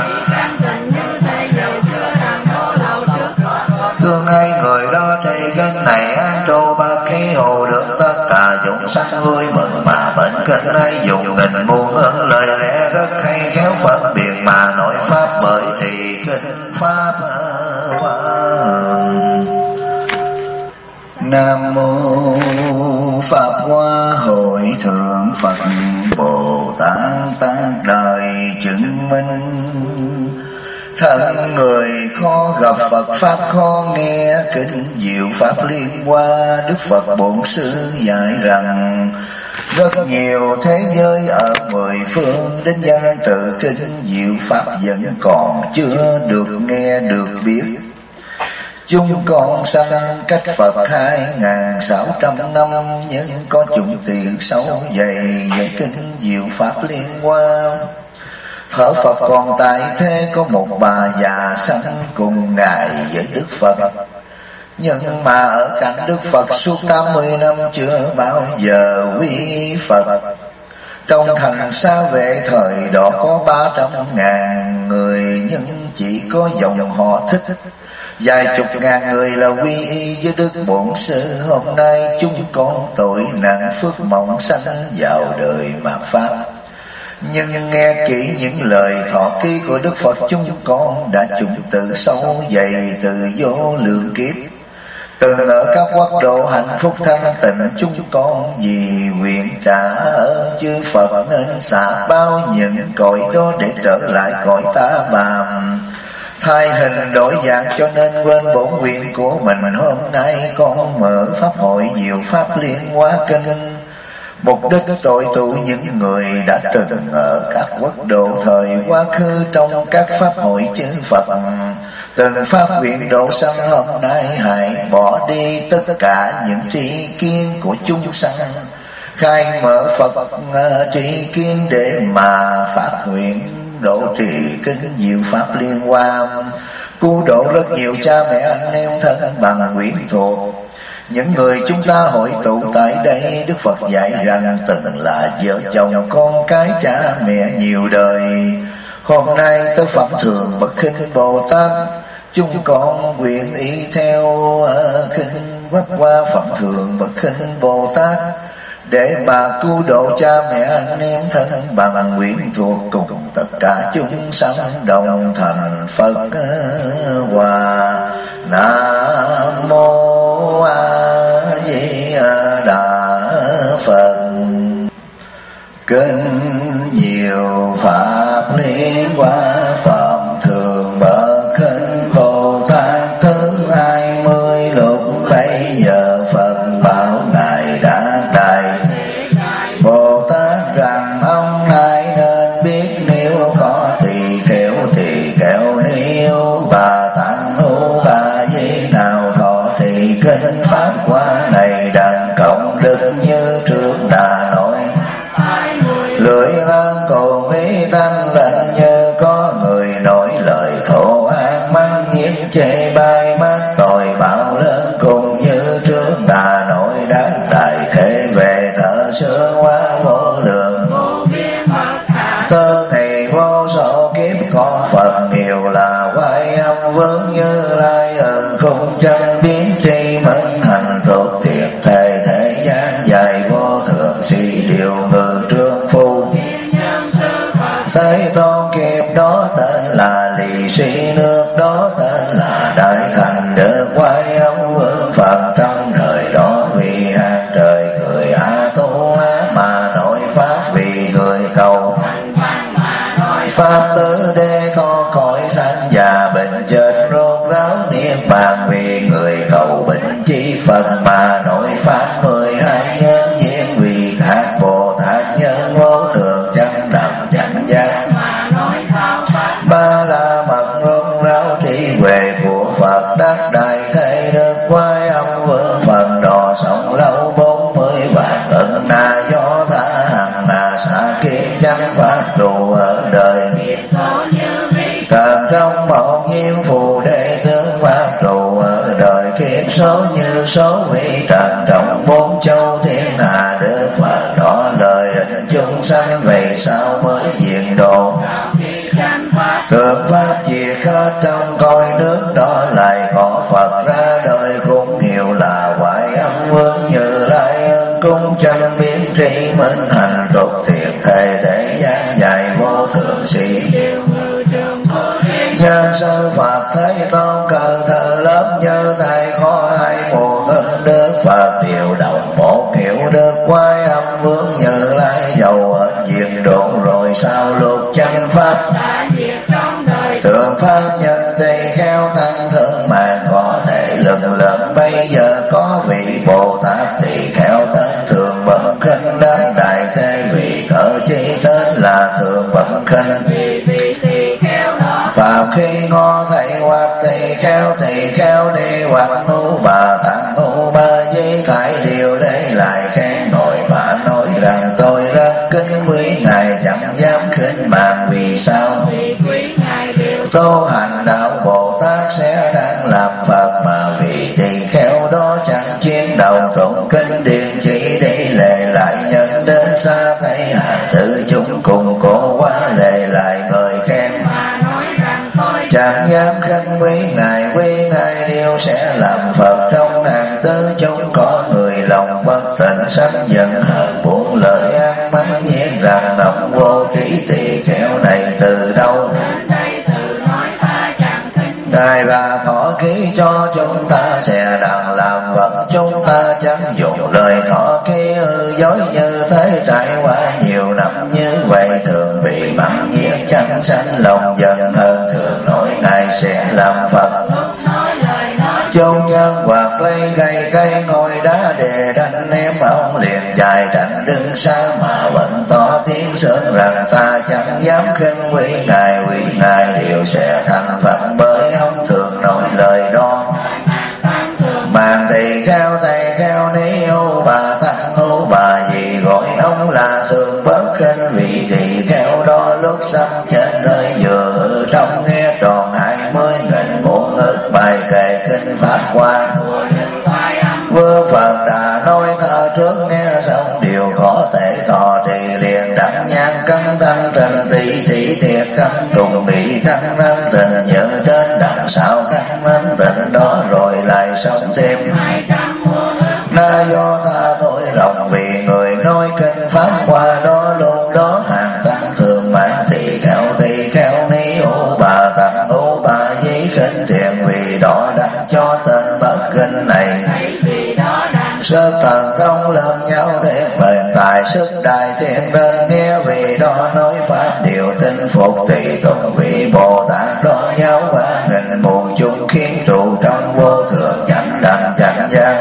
[SPEAKER 1] Thương hay người đó trì kinh này an trô ba khí hồ được tất cả chúng sanh vui mừng mà bệnh kinh ấy dùng nghìn muôn ơn lời lẽ rất hay khéo phân biệt mà nói pháp bởi trì kinh pháp. Nam mô Pháp Hoa Hội Thượng Phật Bồ Tát tác đời chứng minh. Thân người khó gặp Phật Pháp khó nghe kinh diệu Pháp liên hoa. Đức Phật Bổn Sư dạy rằng rất nhiều thế giới ở mười phương đến gian tự kinh diệu Pháp vẫn còn chưa được nghe được biết. Chúng con sanh cách Phật 2600 năm nhưng có chủng tiền sâu dày về kinh diệu Pháp liên hoa. Thở Phật còn tại thế có một bà già sanh cùng ngài với Đức Phật, nhưng mà ở cạnh Đức Phật suốt 80 năm chưa bao giờ quy Phật. Trong thành Sa Vệ thời đó có 300.000 người nhưng chỉ có dòng họ Thích. Vài chục ngàn người là quy y với Đức Bổn Sư. Hôm nay chúng con tội nặng phước mỏng sanh vào đời mà Pháp, nhưng nghe kỹ những lời thọ ký của Đức Phật chúng con đã chủng tử sâu dày từ vô lượng kiếp. Từng ở các quốc độ hạnh phúc thanh tịnh chúng con vì nguyện trả ơn chư Phật nên xả bao những cõi đó để trở lại cõi ta bà. Thay hình đổi dạng cho nên quên bổn nguyện của mình. Hôm nay con mở pháp hội diệu Pháp liên hoa kinh, mục đích tội tụ những người đã từng ở các quốc độ thời quá khứ trong các pháp hội chư Phật từng phát nguyện độ sanh. Hôm nay hãy bỏ đi tất cả những tri kiến của chúng sanh, khai mở Phật tri kiến để mà phát nguyện độ trì kinh diệu Pháp liên hoa, cứu độ rất nhiều cha mẹ anh em thân bằng quyến thuộc. Những người chúng ta hội tụ tại đây, Đức Phật dạy rằng từng là vợ chồng con cái cha mẹ nhiều đời. Hôm nay tới phẩm thường bậc khinh Bồ Tát, chúng con nguyện ý theo khinh vấp qua phẩm thường bậc khinh Bồ Tát để mà cứu độ cha mẹ anh em thân bằng quyến thuộc cùng tất cả chúng sanh đồng thành Phật Hòa. Nam mô A Di Đà Phật. Kinh diệu Pháp liên hoa phẩm thường bậc khinh Bồ Tát thứ 20 lúc bấy giờ Phật bảo ngài đã đại Bồ Tát rằng ông này nên biết nếu có tỳ kheo nếu bà tạng hữu bà di nào thọ trì kinh pháp hoa này đặng cộng đức như trước đã nói. Lưỡi lan cồn ý thanh lạnh như có người nói lời thổ ác mắng nhiếc chê bai mắt tội bạo lớn cùng như trước đã nói đáng đại thế về thở xưa quá vô lượng. Tơ thì vô số kiếp con Phật nhiều là quay âm vương Như Lai ơn không chân biến tri minh hành tốt thiệt thề thế gian dài vô thượng sĩ điều ngự trương phu. Thế tôn kiếp đó tên là lì sĩ nước đó tên là đại thành được quay âm vương Phật trong đời đó vì hàng trời người A Tu La mà nói pháp vì người cầu pháp tứ đế tho khỏi sanh già bệnh chết rốt ráo niết bàn vì người cầu bệnh chi Phật Ba la mật rung ráo trí huệ của Phật, đắc đại thế đức quái âm vương phần đò sống lâu 40 vạn ức na do tha hằng xả kiến chánh pháp trụ ở đời. Cần trong một nhiễm phù đệ tướng pháp trụ ở đời, kiếp số như số vị trần trong 4 châu thiên hà đức Phật đó lời ích chúng sanh vậy sao mới diện độ. Tượng pháp diệt hết trong cõi nước đó lại có Phật ra đời cũng nhiều là hoài âm vương Như Lai ơn cung chân biến tri minh hành tục thiệt thề để gian dạy vô thượng sĩ. Nhân sư Phật Thế Tôn cờ thờ lớp như thầy có 2 mùa ngân đức Phật điều động một kiểu đức quái âm vương Như Lai dầu hết diệt độ rồi sao lục chân pháp. Tượng pháp nhân tỳ kheo tăng thượng mạng có thể lực lượng bây giờ có vị Bồ Tát tỳ kheo tên thường bậc khinh đắc đại thế vì cỡ chi tên là thường bậc khinh. Phạm khi ngó thấy hoặc tỳ kheo đi hoặc ngu bà tạng ngu ba giấy thải điều lấy lại khen nổi bà nói rằng tôi rất kính quý ngài chẳng dám khinh mạng vì sao. Tu hành đạo Bồ Tát sẽ đang làm Phật mà vì tỳ kheo đó chẳng chuyên đầu tụng kinh điển chỉ để lệ lại nhân đến xa thấy hạng tử chúng cùng cố quá lệ lại người khen. Chẳng dám khinh quý ngài điều sẽ làm Phật trong hàng tứ chúng có người lòng bất tịnh sanh giận hờn buông lời ác mắng nhiên rằng ông vô trí tỳ kheo này từ đâu. Ngài bà thọ ký cho chúng ta sẽ đặng làm vật chúng ta chẳng dùng lời thọ ký hư dối như thế trải qua nhiều năm như vậy thường bị mắng nhiếc chẳng sanh lòng giận hơn thường nói ngài sẽ làm Phật. Chung nhân hoặc lấy cây ngồi đá để đánh ném ông liền dài tranh đứng xa mà vẫn to tiếng sướng rằng ta chẳng dám khinh quý ngài đều sẽ thành Phật bởi ông thường nói lời đó. Màng tỳ kheo ní ô bà tăng ô bà gì gọi ông là thường bất khinh vì tỳ kheo đó lúc sắp chết nơi vừa trong nghe tròn 20.000 muôn ức bài kệ kinh pháp hoa. Vương Phật đã nói thơ trước nghe xong điều có thể tỏ thì liền đặng nhang căng thanh tình tỷ thiệt căng cùng bị căng thanh tình nhớ đến đằng sau căng thanh tình đó rồi lại sống thêm. Na do tha tôi lòng vì người nói kinh pháp qua đó luôn đó hàng tăng thường mạng tỳ kheo ní ô bà tặng ô bà giấy khinh thiện vì đó đặt cho tên bất khinh này. Sức thần thông lẫn nhau thiệt bền tài sức đại thiên tên nghe vì đó nói pháp điều tinh phục tùy tùng vị Bồ Tát đó nhau qua nghìn muôn chúng khiến trụ trong vô thượng chánh đẳng chánh giác.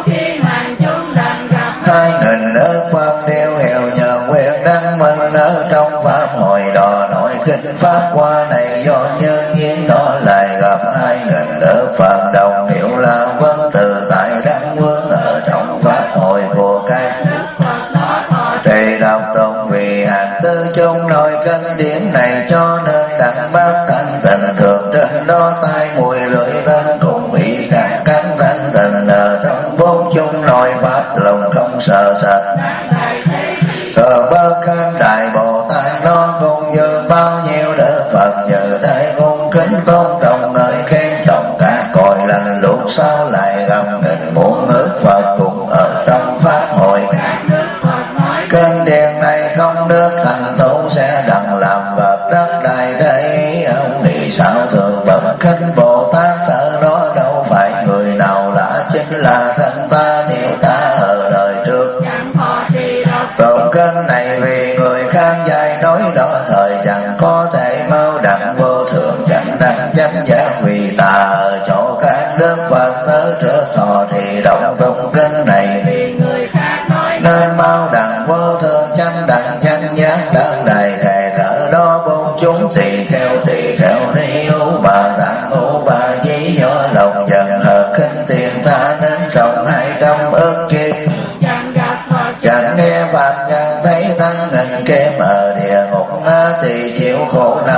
[SPEAKER 1] 2.000 nước Phật đều hiểu nhờ quyền đăng minh ở trong pháp hội đó nói kinh pháp qua này do nhân nhiên đó lại gặp 2.000 nước Phật đồng hiểu là vân từ tại đăng vương ở trong pháp hội của các trì đọc tụng vì hàng tư chúng nói kinh điển này cho nên đặng bác thanh tịnh thường trên đó tai mùi lưỡi thân cùng bị cắt thanh tịnh ở trong 4 chúng nói pháp lòng không sợ sệt. Thường bất khinh đại Bồ Tát nó cũng như bao nhiêu đức Phật như thế cung kính tôn trọng ngợi khen trọng các cõi lành lúc sau lại gặp nghìn muôn ức Phật cùng ở trong pháp hội. Kinh điển này không đức thành tựu sẽ đặng làm vật đắc đại thế ông vì sao thường bậc khinh Bồ Tát thở đó đâu phải người nào lạ chính là thân ta nếu ta ở đời trước. Tụng kinh này vì người khác dạy nói đó thời chẳng có thể mau đặng vô thượng chánh đẳng chánh giác vì ta ở chỗ các đức Phật tới trước thọ thì đọc tụng kinh này nên mau đặng vô thượng chánh đẳng chánh giác đấng đại thể thở đó 4 chúng tỳ kheo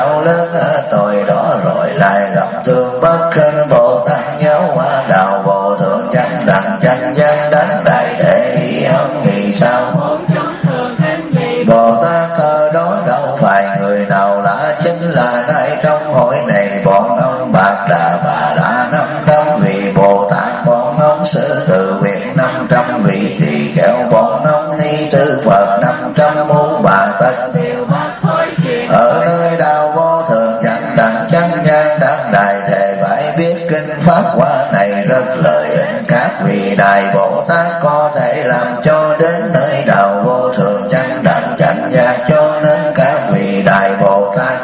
[SPEAKER 1] đau lớn ở tội đó, rồi lại gặp thương bất khinh Bồ Tát nhớ qua đạo vô thượng chánh đẳng chánh giác đắc đại thể ông nghĩ sao. Bồ Tát thơ đó đâu phải người nào lạ, chính là nay trong hội này bọn ông Bạc Đà Bà La 500 vị Bồ Tát, bọn ông Sư Từ Việt 500 vị tỳ kheo, bọn ông Ni Tư Phật 500 mưu Bà Tật. Ở nơi đạo vô thượng chánh đẳng chánh giác đắc đại thể phải biết kinh pháp hoa này rất lợi ích. Các vị đại Bồ Tát có thể làm cho đến nơi đạo vô thượng chánh đẳng chánh giác, cho nên các vị đại Bồ Tát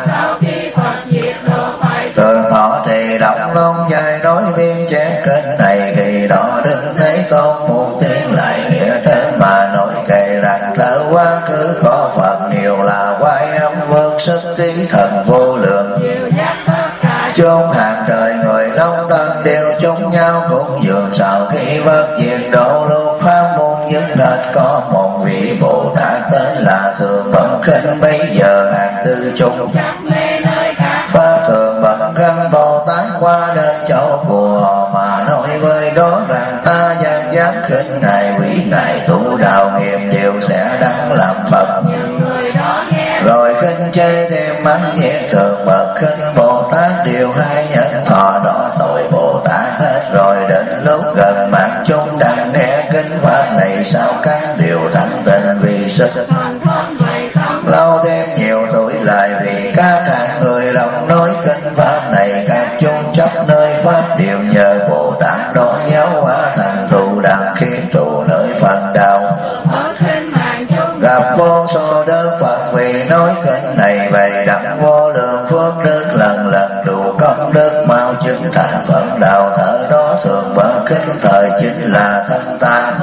[SPEAKER 1] thường thọ trì đọc long dài nói biên chép kinh này. Khi đó Đức Thế Tôn muôn tiếng lại nghĩa trên mà nói kể rằng thở quá khứ có Phật nhiều là Quái Âm Vương sức trí thần vô lượng, chốn hàng trời người long tân đều chung nhau cũng dường. Sau khi bất diệt độ lục pháp môn dứt hết, có một vị Bồ Tát tên là Thường Bậc Khinh. Bây giờ hàng tư chung pháp Thường Bậc Khinh Bồ Tát qua đến chỗ của họ mà nói với đó rằng ta gian dám khinh ngài, quý ngài tu đạo nghiệp đều sẽ đắng làm Phật. Rồi khinh chê thêm mắng nhiếc Thường Bậc Khinh Bồ Tát điều hai nhận thọ đó tội Bồ Tát hết. Rồi đến lúc gần mặt chúng đặng nghe kinh pháp này, sao các điều thanh tịnh vì sức lâu thêm nhiều tuổi lại, vì các hạng người rộng nói kinh pháp này. Các chúng chấp nơi pháp đều nhờ Bồ Tát đó giáo hóa thành trụ đặng khiến trụ nơi phần đạo. Gặp vô số đức Phật vì nói kinh này, vậy đặng vô lượng phước đức lần lần đủ công đức mau chứng thành Phật đạo. Thở đó Thường Bậc Khinh thời chính là thân ta.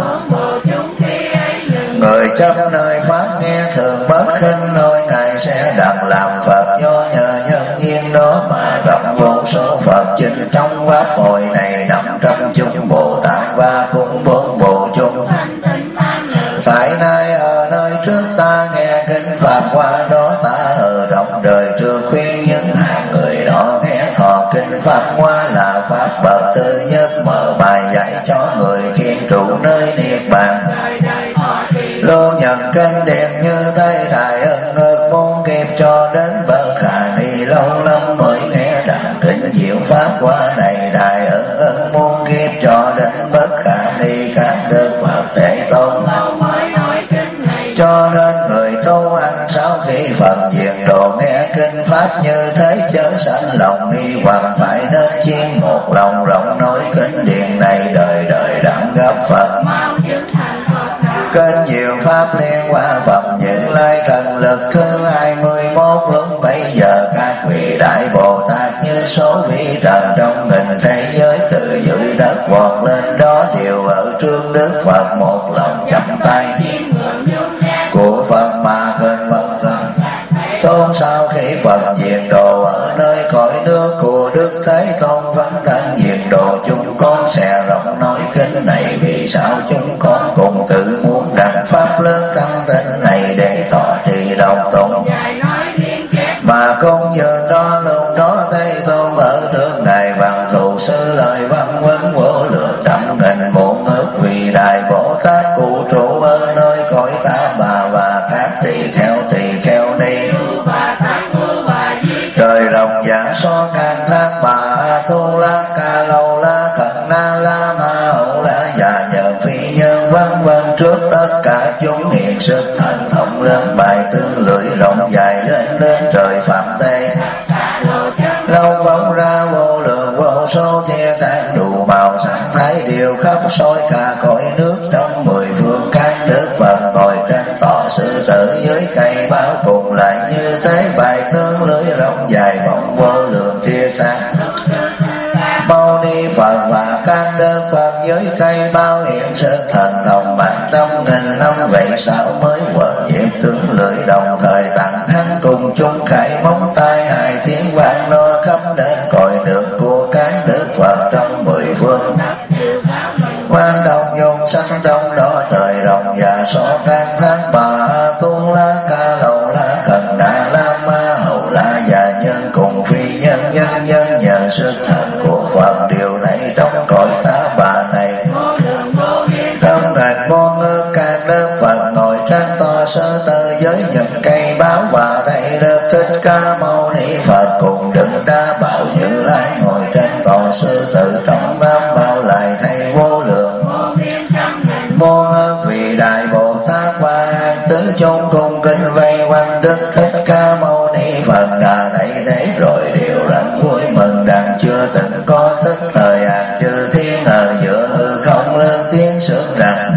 [SPEAKER 1] Người chấp nơi pháp nghe Thường Bậc Khinh nói ngài sẽ đặng làm Phật, do nhờ nhân duyên đó mà gặp vô số Phật chính trong pháp hội này 500 chúng Bồ Tát và cũng 4 bộ chung. Tại nay ở nơi trước ta nghe kinh pháp qua đó, ta ở trong đời trước khuyên những hạng người đó nghe thọ kinh pháp qua là pháp bậc thứ nhất, mở bài dạy cho người khiến trụ nơi niết bàn. Luôn nhận kinh điển như Tây Đại ân ước muôn kiếp, cho đến bậc Khả Ni lâu lắm mới nghe đặng kinh diệu pháp qua này. Đại ân muôn kiếp cho đến bậc Khả Ni các đức Phật Thế Tôn. Cho nên người tu anh sau khi Phật diệt độ nghe kinh pháp như thế, chớ sanh lòng nghi hoặc, phải nên chiên một lòng rộng nói kinh điển này, đời đời đặng gặp Phật. Kênh diệu pháp liên hoa Phật Như Lai thần lực thứ 21. Lúc bấy giờ các vị đại Bồ Tát như số vị trần trong nghìn thế giới, từ dưới đất vọt lên đó đều ở trước Đức Phật một lòng chắp tay của Phật mà kinh Phật rằng Tôn. Sau khi Phật diệt độ ở nơi cõi nước của Đức Thế Tôn vẫn thân diệt độ, chúng con sẽ rộng nói kinh này. Vì sao chúng con cùng tự muốn đặng pháp lớn thanh tịnh này để thọ trì độc tụng, mà công giờ đó lúc đó Thế Tôn ở trước ngài bằng thù sư lời văn vấn vô lượng trăm nghìn muôn ức vị đại Bồ Tát cụ trụ ở nơi cõi Ta Bà và các tỳ kheo ni. Trời rộng giảng so can thác bà tu la ca lâu la khẩn na la ma hậu la già nhờ phi nhân vân vân. Trước tất cả chúng hiện sức thần thông lớn bài tương lưỡi rộng dài lên đến trời phạm tây. Lâu phóng ra vô lượng vô số tia sáng đủ màu sắc thái điều khắp soi cả cõi nước trong 10 phương. Các đức Phật ngồi trên tọa sư tử dưới cây báo cùng lại như thế bài tương lưỡi rộng dài vọng vô lượng tia sáng. Mâu Ni Phật và các đức Phật dưới cây bao hiện sự thần thông bạc trong nghìn năm. Vậy sao mới quần diệp tướng lưỡi đồng thời tặng hắn cùng chung khải móng tay hai tiếng vang no khắp đến cõi nước của các đức Phật trong 10 phương. Quang đông dung sanh trong đó trời rộng và so can thác bà tu la ca lầu la khẩn đà la ma hậu la già nhớ cùng đứng đá bảo Như Lai ngồi trên tòa sư tử trong tam bảo lại thay vô lượng muôn ơn vị đại Bồ Tát quan tứ chúng cung kính vây quanh Đức Thích Ca Mâu Ni Phật. Đã thấy thế rồi đều rất vui mừng đặng chưa từng có thức thời hàng chư thiên ở giữa hư không lên tiếng sướng rằng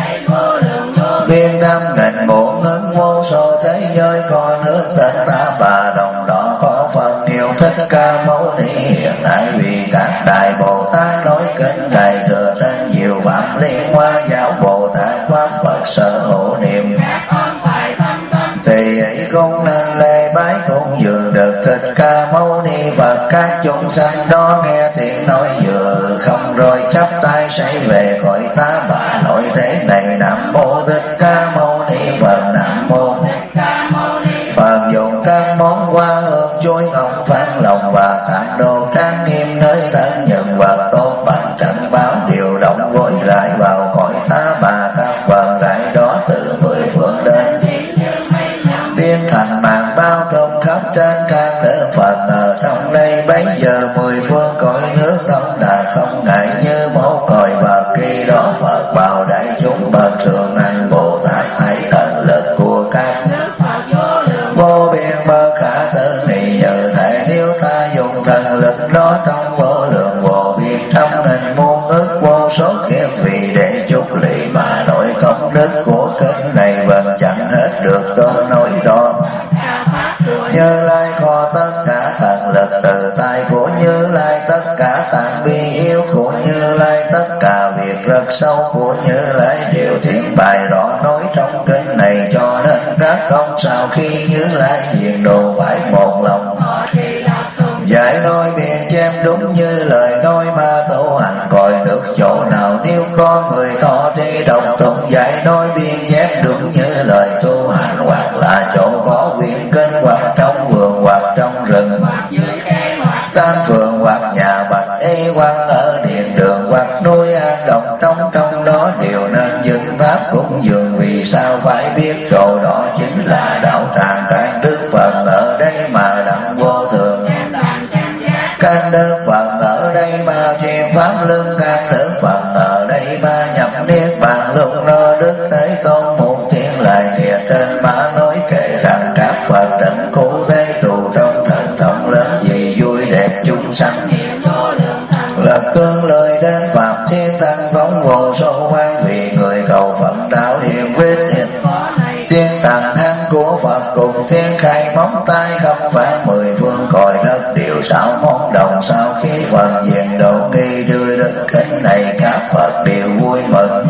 [SPEAKER 1] biên trăm nghìn muôn ức vô số thế giới có nước Thích Ta Bà đồng đó có phần nhiều Thích Ca Mâu Ni hiện nay vì các đại Bồ Tát nói kinh đại thừa trên nhiều pháp liên hoa giáo Bồ Tát pháp Phật sở hộ niệm thì ấy cũng nên lễ bái cũng dường được Thích Ca Mâu Ni Phật. Các chúng sanh đó nghe tiếng nói vừa không rồi chắp tay say về cõi Ta Bà nói thế này: Nam mô Thích Ca Mâu Ni Phật, Nam mô Phật. Dùng các món hoa hương chuối ngọc phan lòng và các đồ trang nghiêm nơi thân nhận vật tốt bằng trận báo điều động gối rải vào cõi Ta Bà. Các vật rải đó từ mười phương đến biến thành màn bao trùm khắp trên các đức Phật ở trong đây. Bấy giờ mười phương cõi nước thông đạt không ngại như mẫu còi và khi đó Phật bảo đại chúng bậc thượng hành Bồ Tát thấy thần lực của các vô biên bất khả tư nghị. Như thể nếu ta dùng thần lực đó trong vô lượng vô biên trăm nghìn muôn ức vô số kiếp vì để chúc lị mà nói công đức của kinh này vẫn chẳng hết được tôn nói đó. Như Lai có tất cả thần lực từ tay của Như Lai, tất cả tạng bi yếu của Như Lai, tất cả việc rất sâu của Như Lai đều thiên bày rõ nói trong kinh này. Cho nên các công sau khi Như Lai hiện đồ phải một lòng giải nói biện chém đúng như lời nói mà tu hành coi được chỗ nào. Nếu có người thọ tri độc tụng giải nói biên chép đúng như lời tu hành, hoặc là chỗ có quyển kinh, hoặc trong vườn, hoặc trong rừng tan phường, hoặc nhà bạch y, hoặc ở điện đường, hoặc nuôi an đồng trong đó đều nên dựng tháp cúng dường. Vì sao phải biết chỗ đó chính là đạo tràng các đức Phật ở đây mà đặng vô thường. Các đức Phật ở đây mà truyền pháp lương, các đức Phật ở đây mà nhập niết bàn lúc đó. Đức Thế Tôn một tiếng lại thiệt trên má nói kể rằng các Phật đấng cụ thế tù trong thần thông lớn vì vui đẹp chúng sanh lập tương lời đến phạm thiên tăng phóng vô số quan vì người cầu Phật đạo hiện vết hiện thiên tặng hăng của Phật cùng thiên khai móng tay khắp vạn mười phương cõi đất đều xảo món đồng. Sau khi Phật diện độ nghi đưa đức kinh này các Phật đều vui mừng.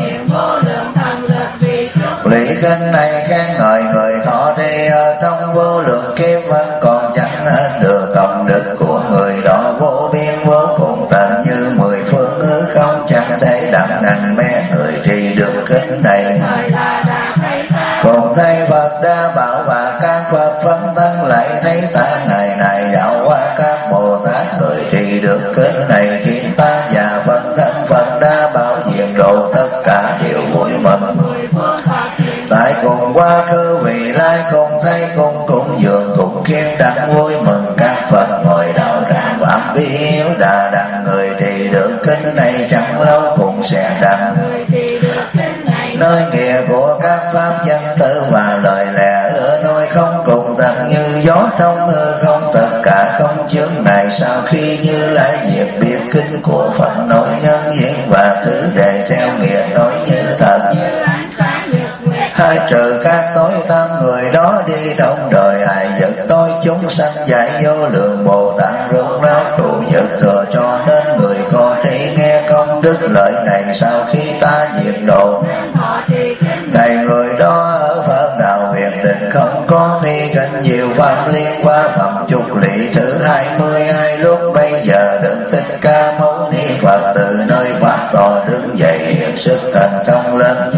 [SPEAKER 1] Lý kinh này khen ngợi người thọ trì ở trong vô lượng kiếp vẫn còn chẳng hết được công đức của người đó vô biên vô cùng tận như mười phương hư không chẳng thể đặng ngành mé người trì được kinh này. Cùng thấy Phật đa bảo và các Phật phân thân lại thấy ta ngày này dạo qua các Bồ Tát người trì được kinh này khiến ta và phân thân Phật đa bảo diện độ tất cả đều vui mừng. Tại cùng quá khứ vị lai cùng thấy cùng cũng dường cũng khiến đặng vui mừng. Các Phật ngồi đạo tràng pháp bi yếu đà đặng người trì được kinh này chẳng lâu cũng sẽ đặng nơi nghĩa của các pháp danh tự và lời lẽ nói không cùng tận như gió trong hư không. Tất cả không chướng này sau khi Như Lai diệt biệt kinh của Phật nói nhân duyên và thứ đề theo nghĩa nói như thật. Hai trừ các tối tâm người đó đi trong đời hại giật tôi chúng sanh giải vô lượng Bồ Tát rung ráo trụ nhật thừa. Cho nên người có trí nghe công đức lợi này sau khi ta diệt độ này người đó ở Phật đạo Việt định không có nghi kinh nhiều pháp liên qua phẩm chục lỵ thứ 22. Lúc bây giờ Đức Thích Ca Mâu Ni Phật từ nơi pháp tòa đứng dậy hiện sức thần thông lớn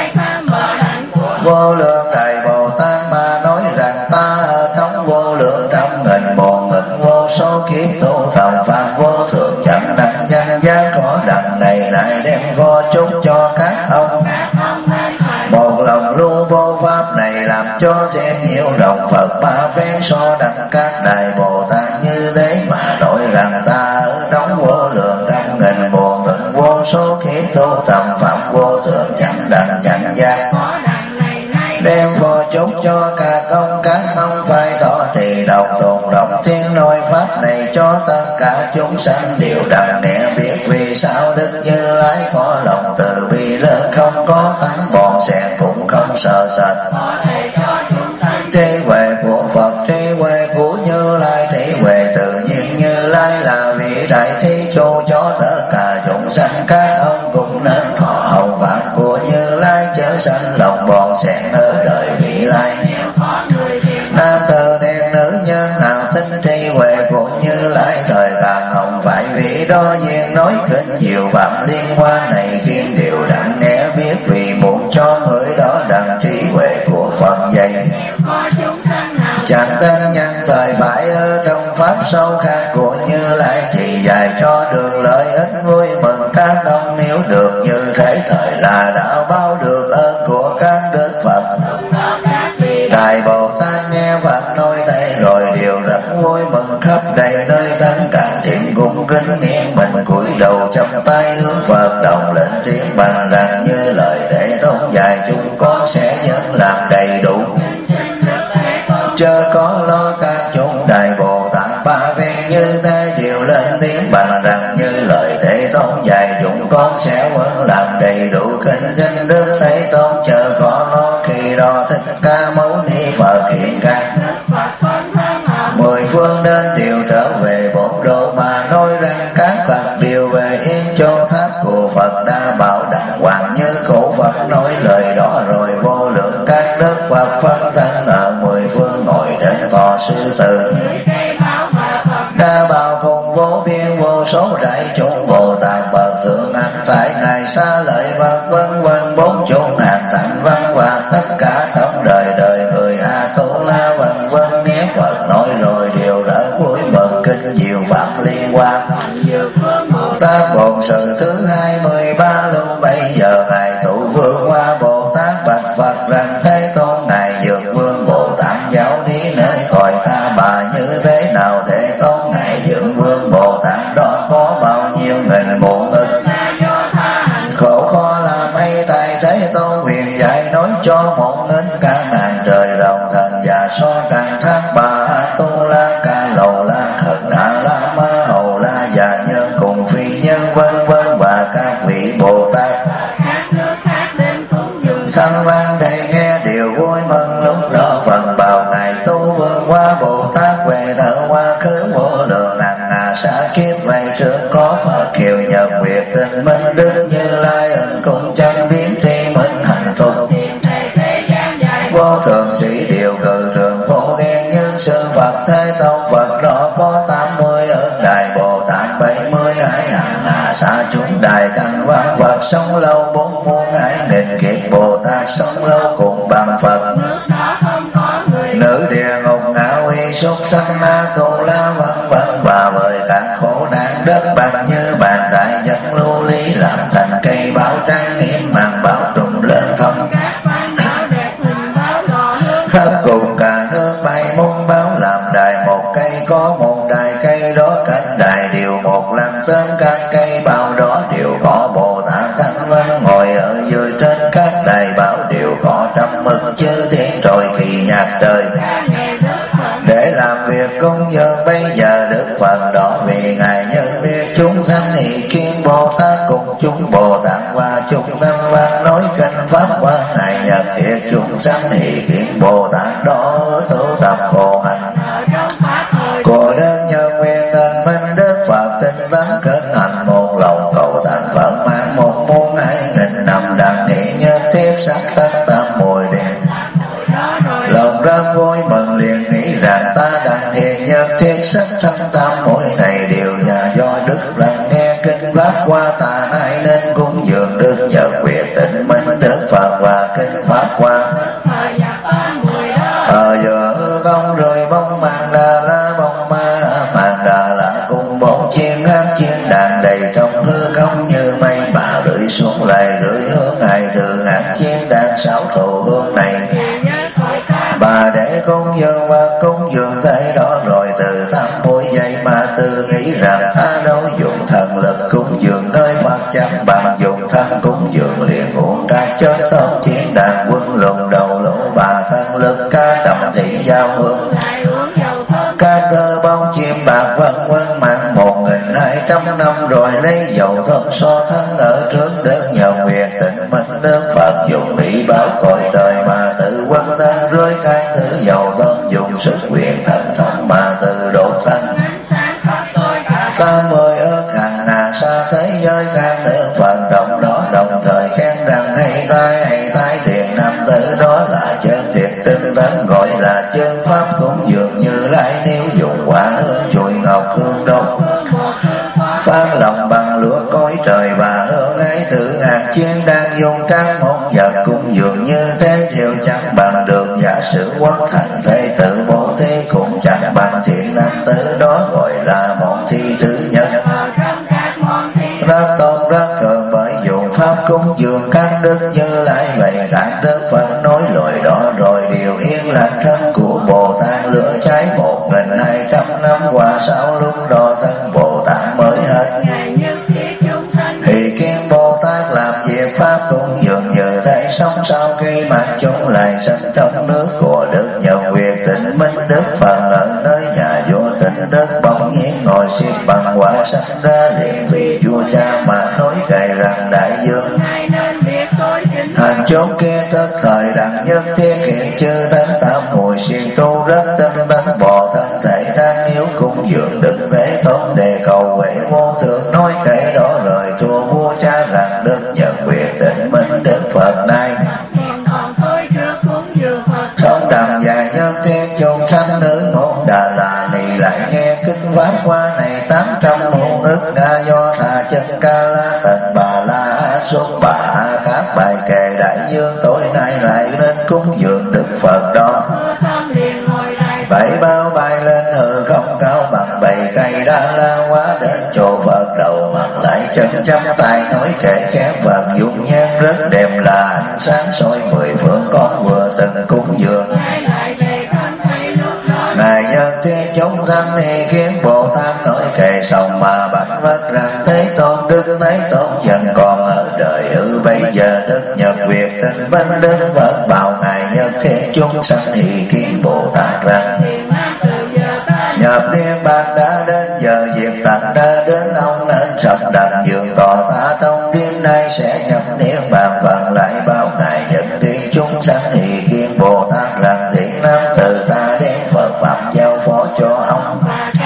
[SPEAKER 1] vô lượng đại Bồ Tát mà nói rằng ta ở trong vô lượng trăm nghìn muôn ức vô số kiếp tu thầm pháp vô thường chẳng đặng danh giá có đặng này đem phó chúc cho các ông. Một lòng lưu vô pháp này làm cho thêm nhiều rộng Phật ba phen so đặng các đại Bồ Tát như Phật thiên nói pháp này cho tất cả chúng sanh đều đặng nghe biết. Vì sao Đức Như Lai có lòng từ bi lớn, không có tánh bòn xẹn cũng không sợ sệt. Trí huệ của Phật, trí huệ của Như Lai, trí huệ tự nhiên Như Lai là vị đại thí chủ cho tất cả chúng sanh. Các ông cũng nên thọ hậu pháp của Như Lai, chớ sanh lòng bòn xẹn ở đời vị lai. Nam tử thiện nữ nhân nào tin trí huệ của Như Lai, thời càng hồng phải vị đó duyên nói kinh nhiều pháp liên quan này, khiến điều đặng nghe biết. Vì muốn cho người đó đặng trí huệ của Phật dạy. Chẳng tên nhân thời phải ở trong pháp sâu khác của Như Lai, thì dạy cho đường lợi ích vui mừng các ông. Nếu được như thế thời là đã báo được ơn của các đức Phật. Đại Bồ Tát nghe Phật nói thế rồi điều rất vui mừng, khắp đầy nơi tất cả thiện cung kính nghiêng mình cúi đầu chắp tay hướng Phật, đồng lên tiếng bằng rằng như lời Thế Tôn dạy chúng con sẽ vẫn làm đầy đủ. Chớ có lo các chúng Đại Bồ Tát ba phen như thế đều lên tiếng bằng rằng như lời Thế Tôn dạy chúng con sẽ vẫn làm đầy đủ kinh danh Đức Thế Tôn. Chớ có lo khi đó Thích Ca Mâu Ni Phật hiện ca 10 phương đến đều trở về bốn độ, mà nói rằng các Phật đều về yên cho tháp của Phật đã bảo đàng hoàng. Như cổ Phật nói lời đó rồi vô lượng các đức Phật phân thân ở 10 phương ngồi trên tòa sư tử. Đa bảo cùng vô biên vô số đại chúng Bồ Tát bậc thượng anh tại ngài xa lợi Phật vân vân, bốn chúng hàng thành văn và tất cả trong đời đời người A Tu La vân vân. Nghe Phật nói rồi đều đã vui mừng kinh nhiều pháp liên quan. Bồ Tát Bổn Sự thứ 23 lúc bây giờ ngài tụ vương hoa Bồ Tát bạch Phật rằng Thế Tôn ngài dược vương Bồ Tát giáo đi nơi cõi ta bà như thế nào. Thế Tôn ngài dược vương Bồ Tát đó có bao nhiêu nghìn muôn ức khổ khó làm hay tại Thế Tôn huyền dạy nói cho một nghìn cả ngàn trời rộng thần già so càng thác bà Tu La Ca Lầu La Khẩn Đà La Ma Hầu La Già Nhân cùng phi nhân vân vân và các vị Bồ Tát thanh văn đầy nghe điều vui mừng. Lúc đó phần bào ngài tu vương hoa Bồ Tát về thở quá khứ vô lượng ngàn xa kiếp về trước có Phật kiều nhật nguyệt tình minh Đức Như Lai ẩn cùng chân biến tri minh hành tục vô thượng sĩ điều cử thường phổ thiên nhân sư Phật Thế Tôn. Phật đó có 80 ơn Đại Bồ Tát 72 hàng xa chúng Đại Thanh Văn Phật sống lâu 4 muôn ái nghìn kiếp. Bồ Tát sống lâu cùng bằng Phật nữ địa ngục ngạ uy súc sanh ma Tu La vân vân và vời các khổ nạn đất bằng như bàn tay dân lưu ly làm thành cây báo trắng nghiêm màn báo trùm lên không khắp cùng cả nước bay muôn báo làm đài một cây có một đài cây đó cánh đài đều một làm tên các cây bao đó đều có Bồ Tát Thanh Văn ngồi ở dưới trên các đài báo đều có trăm mực chư thiên rồi kỳ nhạc trời để làm việc công dân. Bây giờ Đức Phật đó vì ngài nhân thiết chúng thanh ý kiến Bồ Tát cùng chúng Bồ Tát và chúng Thanh Văn nói kinh pháp qua ngài nhật thiết chúng sanh ý kiến Bồ Tát đó tu tập khổ hạnh của đơn nhân nguyên tình minh. Đức Phật tinh tấn kinh hành một lòng cầu thành Phật mang một muôn 2000 năm đặng niệm nhất thiết sắc tất tâm mùi điện lòng rất vui mừng liền nghĩ rằng ta đặng hiện nhất thiết sắc thân tâm mỗi này đều là do Đức rằng nghe kinh pháp qua ta nay nên cúng dường Đức nhật nguyệt tịnh minh Đức Phật và kinh pháp qua ở giữa hư không rồi bông màn đà la bông ma màn đà la cùng bốn chiên hát chiên đàn đầy trong hư không như mây mà rưỡi xuống lại rưỡi hướng ngài thường hát chiên đàn sáu thù hương này bà để cúng dường và cúng dường thế đó rồi từ 80 giây mà tự nghĩ rằng ta đâu dùng thần lực cúng dường nơi Phật chẳng bằng dùng thân cúng dường liền uống các chất thông chiến đàn quân lùng đầu lỗ bà thân lực ca trầm thị giao hương các thơ bông chim bạc vân vân mạng 1200 năm rồi lấy dầu thơm so thân ở trước đất nhờ nguyện tịnh minh đức Phật dùng ý báo cõi trời mà tự quân thân rơi can thứ dầu thơm dùng sức quyền thần thông mà tự độ thân 80 ức hàng hà xa thế giới can nữ Phật đồng đó đồng thời khen rằng hay tai thiện nam tử đó là chân thiện tinh tấn gọi là chân pháp cũng dường như lai nếu dùng quả hương chùi ngọc hương đốt phan lòng bằng lửa cõi trời và hương ấy tự ngàn chiên đang dùng các món vật cũng dường như thế đều chẳng bằng được giả sử quốc thành thế tự bố thế cũng chẳng bằng thiện nam tử đó gọi là món thi thứ nhất rất tôn rất thường bởi dùng pháp cúng dường các đức như lại vậy các đức Phật nói lời đó rồi điều yên lặng thân của Bồ Tát lửa cháy 1200 năm qua sau lúc đó thân Bồ Tát mới hết thì kiến Bồ Tát làm việc pháp cũng dường như thấy sống sau khi mặt chúng lại sinh trong nước của đức nhờ quyền tịnh minh đức Phật ở nơi nhà vua tịnh đức bỗng nhiên ngồi xiết bằng quả sanh ra liền vì vua cha mà nói kể rằng đại dương hành chốn kia tức thời đặng nhất thiết hiện chư thánh tam mùi siêng tu rất tinh tấn bỏ thân thể đang yếu cung dường đức thế tôn đề cầu huệ vô thượng nói kể đó rồi thua vua cha rằng đức nhận quyền tịnh minh đức Phật này không đặng dài nhân thiên chung sanh nữ ngôn Đà La Ni lại nghe kinh pháp qua này 800 muôn ức nga do thà chân ca la tận bà la xuất bà các bài kệ đại dương tối nay lại lên cúng dường đức Phật đó bảy bao bay lên hư không cao bằng bầy cây Đa La quá đến chỗ Phật đầu mặt lại chân chắp tay nói kệ khen Phật dung nhan rất đẹp là ánh sáng soi 10 phương con vừa từng cúng dường ngài nhân thiên chúng sanh thì khiến Bồ Tát nói kệ xong mà bạch vất rằng Thế Tôn đức Thế Tôn vẫn còn ở đời bây giờ đức nhật việc tinh văn đức Phật bảo ngài nhân thiên chúng sanh thì kiến Bồ Tát rằng nhập niết bàn đã đến giờ việc tận đã đến ông nên sập đặt giường tỏ ta trong đêm nay sẽ nhập niết bàn phần lại bao ngài nhân thiên chúng sanh thì kiến Bồ Tát rằng thiện nam từ ta đến Phật pháp giao phó cho ông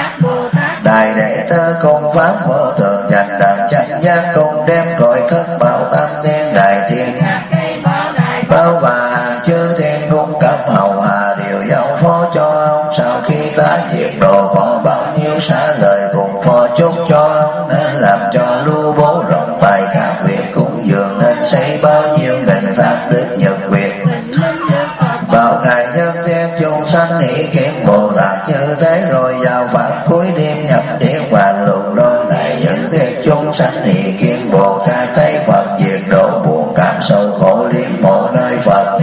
[SPEAKER 1] đại đệ tử cùng pháp vô thường dành đàn chánh giác cùng đem cõi thức bảo tam thiên đại thiên bao và hàng chư thiên cung cấp hầu hà đều giao phó cho ông sau khi ta diệt độ có bao nhiêu xá lời cùng phó chúc cho ông nên làm cho lưu bố rộng bài các việc cúng dường nên xây bao nhiêu nghìn tháp đức nhật việc bảo ngài nhân thiên chúng sanh ý kiến Bồ Tát như thế rồi vào pháp cuối đêm nhập niết bàn lục đo ngài nhân thiên chúng sanh ý kiến Bồ Tát thấy Phật diệt độ buồn cảm sâu khổ liên mộ nơi Phật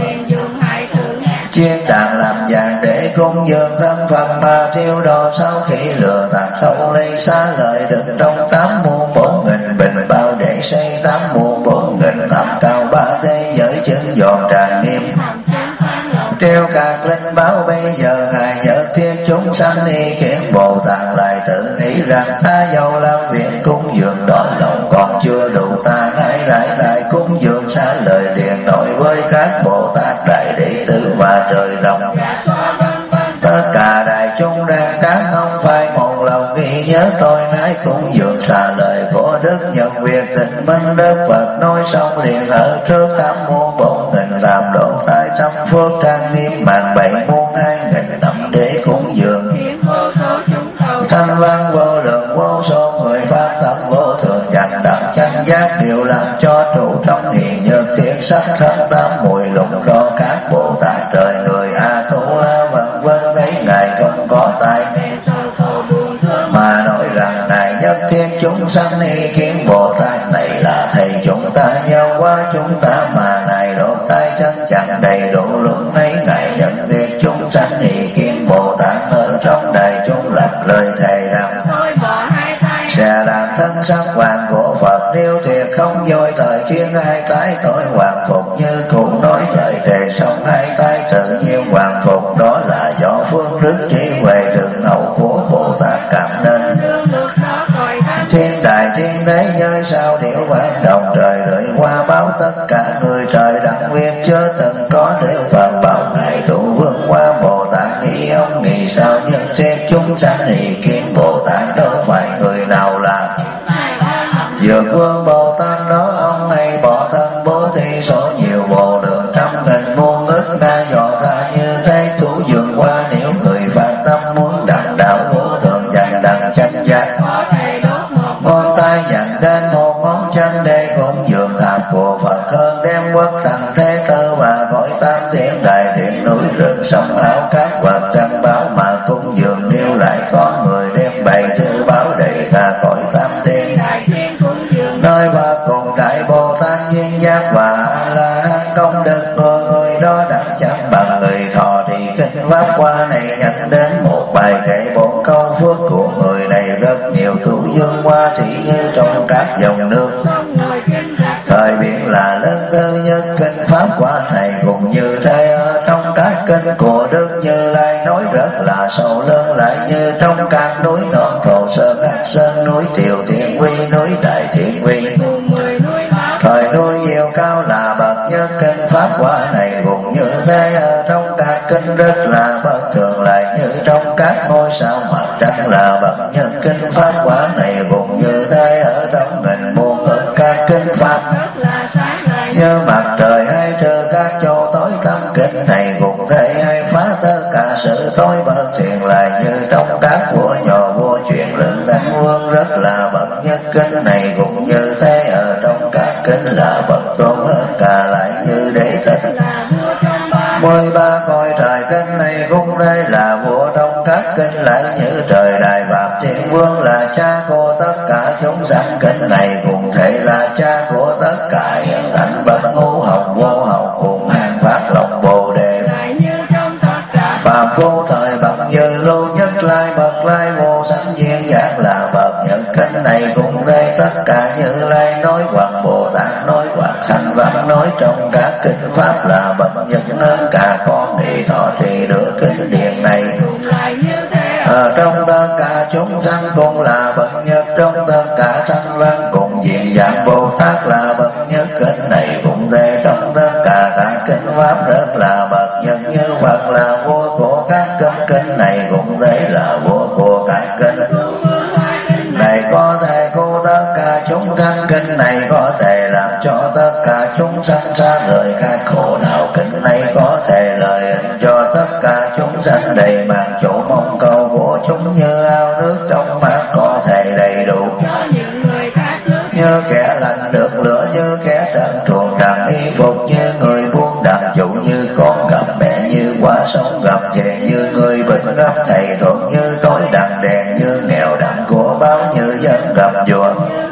[SPEAKER 1] chiên đàn làm vàng để cúng dường thân Phật mà thiêu đồ sau khi lừa tạc thâu lấy xá lợi đựng trong 8 muôn 4.000 bình bao để xây 8 muôn 4.000 tháp cao 3 thế giới chứng giòn tràn nghiêm treo các linh báo bây giờ ngài nhớ thiên chúng sanh ý kiến Bồ Tát lại tự nghĩ rằng ta giàu làm việc cúng dường đó lòng còn chưa đủ ta lại cúng dường xá lợi liền nói với các Bồ Tát đại đệ tử và trời rộng tất cả đại chúng đang các không phải một lòng ghi nhớ tôi nãy cúng dường xá lợi của đức nhận việc tịnh minh đức Phật nói xong liền ở trước 8 muôn 4.000 làm độ tai trăm phước trang nghiêm màn 7 muôn 2.000 năm để cúng dường thanh văn vô lượng vô số người pháp tâm vô thường dành đặng chánh giác đều làm cho trụ trong hiền nhật thiết sắc thân tam mùi lục đo các Bồ Tát trời người A Tu La vân vân thấy ngài không có tay mà nói rằng ngài nhất thiên chúng sanh ý kiến Bồ Tát này là thầy chúng ta nhau quá chúng ta mà này độ tay chân chẳng đầy đủ lúc ấy ngài nhận thiên chúng sanh ý kiến Bồ Tát ở trong đại chúng lập lời thề rằng sẽ làm thân sắc hoàng của Phật nếu thiệt không dối thời khiến hai tái tội hoàng phục như cũng nói lời thề xong hai tái tự nhiên hoàng phục đó là do phương đức trí huệ thượng hậu của Bồ chúng sanh ý kiến Bồ Tát đâu phải người nào làm. Dược vương Bồ Tát đó ông ấy bỏ thân bố thí số nhiều vô lượng trăm nghìn muôn ức na dò tha như thế thủ dường qua. Nếu người phát tâm muốn đặng đạo vô thượng dành đặng chánh giác, ngón tay dặn đến một ngón chân để cũng dường tháp của Phật hơn đem quốc thành thế cơ và cõi tam thiên đại thiện núi rừng sông áo các vật trăng báo mà cung dường. Nếu lại có người đem bày thư báo đầy cả cõi tam thiên nơi và cùng đại Bồ Tát duyên giác và là công đức người đó đặng chẳng bằng người thọ thì kinh pháp qua này nhắc đến một bài kệ 4 câu phước của người này rất nhiều tu dương qua thị như trong các dòng nước. Thời biển là lớn thứ nhất kinh pháp qua này cũng như thế ở trong các kinh của Đức Như Lai nói rất là sâu lớn lại như trong các núi non Thổ Sơn Hắc Sơn núi Tiều Thiên Quy núi Đại Thiên Quy. Thời núi nhiều cao là bậc nhất kinh pháp qua này cũng như thế ở trong các kinh rất là bất thường lại như trong các ngôi sao mặt trăng là bậc nhất kinh pháp qua này cũng như thế ở trong nghìn muôn ức các kinh pháp như mặt trời hay trừ các chỗ tối tâm kinh này cũng thế hay phá tất cả sự tối bất thiện lại như trong các vua nhỏ vua chuyện lượng thánh vương rất là bậc nhất kinh này cũng như thế ở trong các kinh là bậc tôn hơn cả lại như đế thích 13 cõi trời kinh này cũng thế là vua trong các kinh lại như trời đại Phạm Thiên Vương là cha của tất cả chúng sanh kinh này cũng thể là cha của tất cả hiện thành bậc ngũ học vô học cùng hàng phát lòng Bồ Đề Phạm Phu thời bậc Như Lưu Nhất Lai bậc Lai vô sanh duyên giác là bậc nhất kinh này cũng thế tất cả Như Lai nói hoặc Bồ Tát nói hoặc Thanh Văn nói trong các kinh pháp là bậc nhất hơn cả con đi thọ trì được kinh điển này ở trong tất cả chúng sanh cũng là bậc nhất trong tất cả Thanh Văn cùng diện dạng Bồ Tát là bậc nhất kinh này cũng thế trong tất cả các kinh pháp rất là bậc nhất như Phật là vua của các kinh này cũng thế là vua của các kinh này có thể cứu tất cả chúng sanh kinh này có thể làm cho tất cả chúng sanh xa rời các khổ não kinh này có thể lợi ích cho tất cả chúng sanh đầy mang chỗ mong cầu của chúng như ao nước trong mát có thể đầy đủ như kẻ lành được lửa như kẻ trần truồng đặng y phục như người buôn đặng chủ như con gặp mẹ như quả sống gặp chè như người bệnh gặp thầy thuận như tối đặng đèn như nghèo đặng của báo như dân gặp vua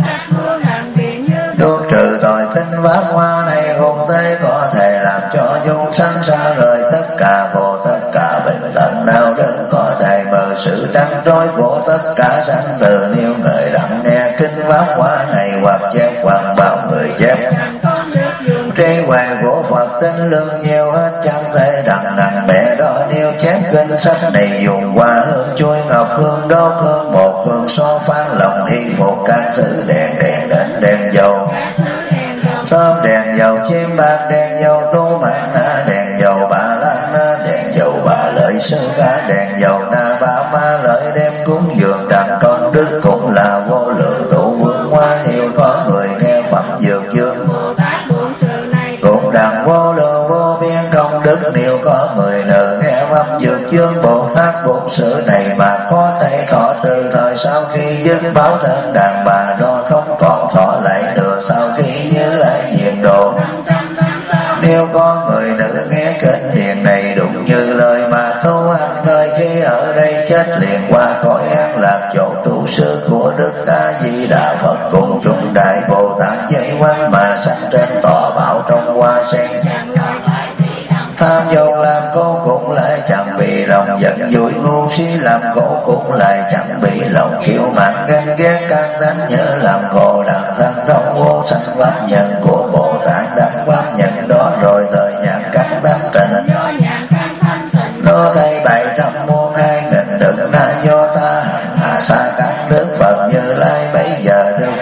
[SPEAKER 1] đuốc trừ tội kinh pháp hoa này cùng thế có thể làm cho chúng sanh xa rời tất cả khổ tất cả bệnh tật đau đớn có thể mở sự trăn trối của tất cả sanh từ nếu người đặng nghe kinh pháp hoa này hoặc chép hoặc bảo người chép trí huệ của Phật tinh lương nhiều hết chẳng thể đặng nặng bẻ đó nếu chép kinh sách này dùng qua hương chuối ngọc hương đốt hương một hương so phan lòng y phục các thứ đèn đèn đến đèn dầu thơm đèn dầu chim bạc đèn dầu tu mạng na đèn dầu bà lan na đèn dầu bà lợi sư ca đèn dầu na bà ma lợi đem cúng dường đặng công đức cũng là vô lượng tụ vương hoa nếu có người nghe phẩm dược dương cũng đặng vô lượng vô biên công đức nếu có người nữ nghe pháp dược dương Bồ Tát bổn sự này mà có thể thọ trừ thời sau khi dứt báo thân đàn bà đó không còn thọ lại nữa sau khi Như Lai diệt độ nếu có người nữ nghe kinh điển này đúng như lời mà tu hành thời khi ở đây chết liền qua cõi an lạc chỗ trụ sư của Đức A Di Đà Phật cùng chúng đại Bồ Tát dây quanh mà sanh trên tòa bảo trong hoa sen tham dục làm cô cũng lại chẳng bị lòng giận vui ngu si làm khổ cũng lại chẳng bị lòng kiêu mạn ganh ghét các tánh nhớ làm khổ đặng thân thông vô sanh pháp nhân của Bồ Tát đặng pháp nhân đó rồi thời nhãn các tánh tịnh nó thay 700 muôn 2000 đức na do ta hằng hạ xa các đức Phật Như Lai bấy giờ đức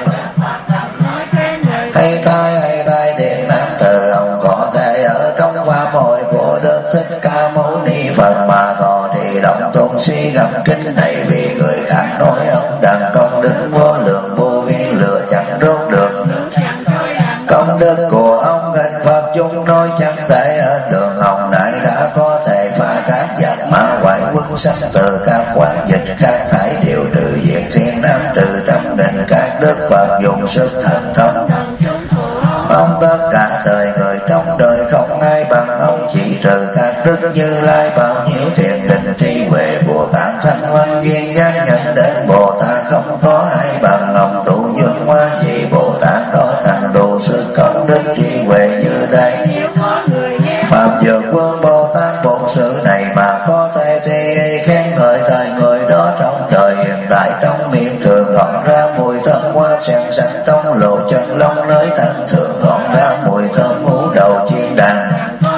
[SPEAKER 1] hay thay thiện nam từ ông có thể ở trong pháp hội của Đức Thích Ca Mâu Ni Phật mà thọ trì động tôn si gặp kinh này vì nói ông đàn công đức vô lượng vô biên lửa chẳng đốt được. Công đức của ông gần Phật chúng nói chẳng thể ở đường hồng đại đã có thể phá các giặc ma quái quân sanh từ các quan dịch khác thải đều trừ diệt thiên nam trừ trăm nghìn các đức Phật dùng sức thần thông. Ông tất cả đời người trong đời không ai bằng ông chỉ trừ các đức Như Lai bao nhiêu thiền định trí huệ của các thanh văn duyên giác nhận đến Bồ Tát không có ai bằng ông tu dương hoa vì Bồ Tát đó thành đủ sức công đức trí huệ như thế. Phạm Dược Vương Bồ Tát bổn sự này mà có thể tri khen ngợi thời người đó trong đời hiện tại trong miệng thường thoảng ra mùi thơm hoa sen sạch trong lộ chân lông nơi thân thường thoảng ra mùi thơm ngũ đầu chiên đàn.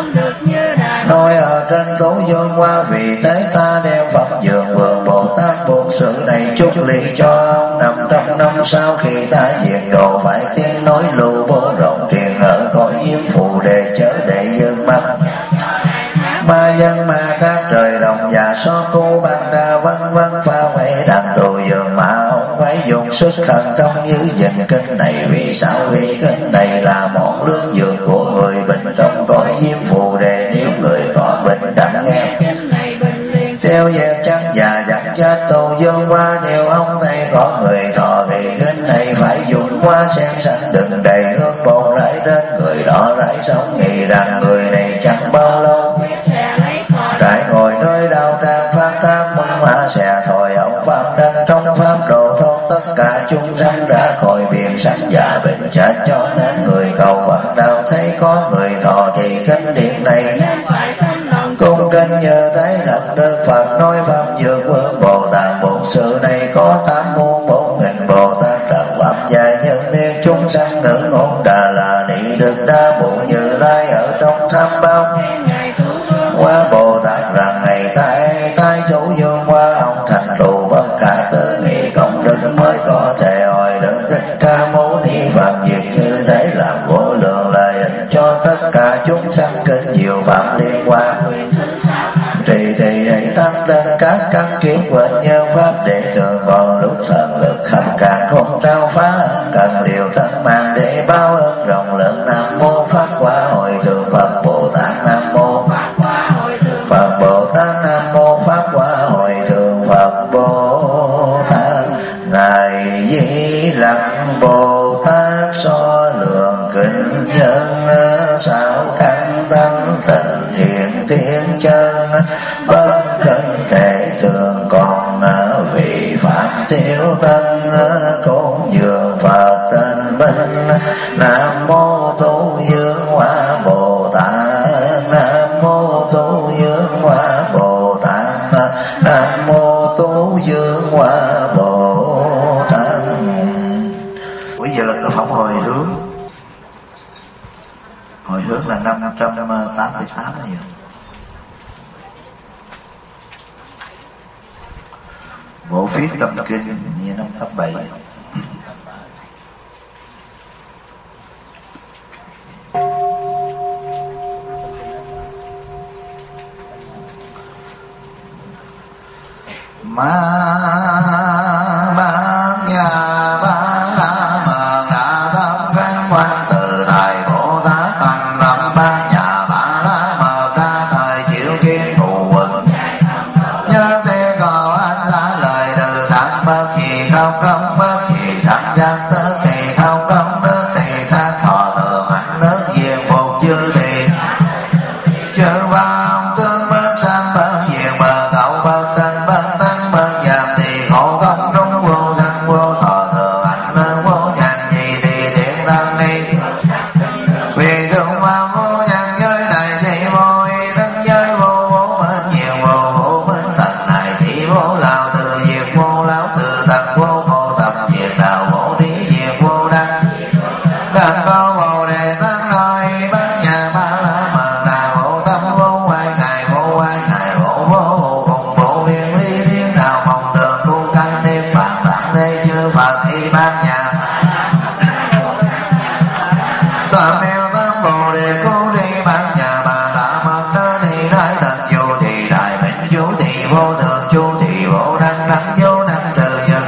[SPEAKER 1] Nói ở trên tố dương hoa vì thế ta đem Pháp Dược Vương Bồ Tát bổn sự này chúc ly cho ông 500 năm sau khi ta diệt độ phải tiếng nói lưu bố rộng truyền ở cõi diêm phù đề chớ để dương mắt. Ma dân ma các trời đồng và so cô ban đa vân vân pha vậy đàn tù dường mà ông phải dùng sức thần thông như dình kinh này. Vì sao? Vì kinh này là một lương dược của người bình trong cõi diêm phù đề. Nếu người có bình đẳng nghe theo dẹp chăng và dặn chết tù dương qua. Nếu ông thấy có người thọ thì kinh này phải dùng qua sen xanh đừng đầy hương bột rải đến người đó rải sống. Nghĩ rằng người này chẳng bao lâu rải ngồi nơi đau trang phát tác mong mà sẽ thôi ông pháp đanh trong pháp độ thôn tất cả chúng sanh ra khỏi biển sanh và bệnh chết. Cho nên người cầu Phật đạo thấy có người thọ trì kinh điển này cung kinh như thế thật Đức Phật nói Pháp Dược Vương Bồ Tát bổn sự này có 84000 Bồ Tát trần pháp dài nhân thiên chúng sanh ngữ ngôn đà là đi được đa bộ Như Lai ở trong tham bao qua Bồ Tát rằng ngày thái chủ dương qua ông thành tựu bất khả tư nghị công đức mới có thể hồi được Thích Ca Mâu Ni. Phật việc như thế làm vô lượng lợi ích cho tất cả chúng sanh kinh diệu pháp liên quan. Trì thì hãy thanh tên các căn kiếp quên nhân pháp để thường còn lúc thần lực khắp càng không trao phá cần liều thân mạng để báo ơn rộng lớn. Nam mô Pháp Quả Hội Thượng Phật Bồ Tát. Nam mô Phật Bồ Tát. Nam mô Pháp Quả Hội Thượng Phật Bồ Tát. Ngài Di Lặc Bồ Tát so lượng kinh nhân sao căn tâm tình hiện thiên chân bất kinh thể thường còn vị pháp thiếu tân côn dường Phật tên minh. Nam mô Tu Dương Hoa Bồ Tát. Nam mô Tu Dương Hoa Bồ Tát. Nam mô Tu Dương Hoa Bồ Tát. Bây giờ là phóng hồi hướng. Hồi hướng là 588 này. Bộ phiết tâm kinh như 587. Ma bát nhà ba mà đã tâm khánh quan từ thầy Bồ Tát thành lập bát nhà ba la mờ ra thời chịu kiến thù quần nhớ thế có anh trả lời từ sẵn bất gì không bất gì sẵn giác tức thì không tức thì sát thọ thường hạnh nước diệt phục dư thì chớ vào tương bất sanh bất diệt bờ cậu bất tân bất tăng bất giảm thì khổ công trung vô sanh vô thọ thường hạnh nước vô nhàn gì thì thiện tăng đi vì thương qua vô nhàn giới này thì vô y thân giới vô vô bất nhiều vô vô bất tận này thì vô lao từ diệt vô lão từ tận vô vô tập diệt đạo vô đi diệt vô đăng đăng có vô đề tăng nói bát nhà ba la mờ đà vô tâm vô quay ngài vô vô cùng vô biên lý thiên đạo phòng tường tu căn niết bàn tạng thế chư Phật y bát nhà toàn nêu tâm bồ đề cố đi bát nhà bà đã mật đơ thì đại thần vô thì đại minh vô thì vô thường vô thì vô đăng đăng vô đăng trừ giờ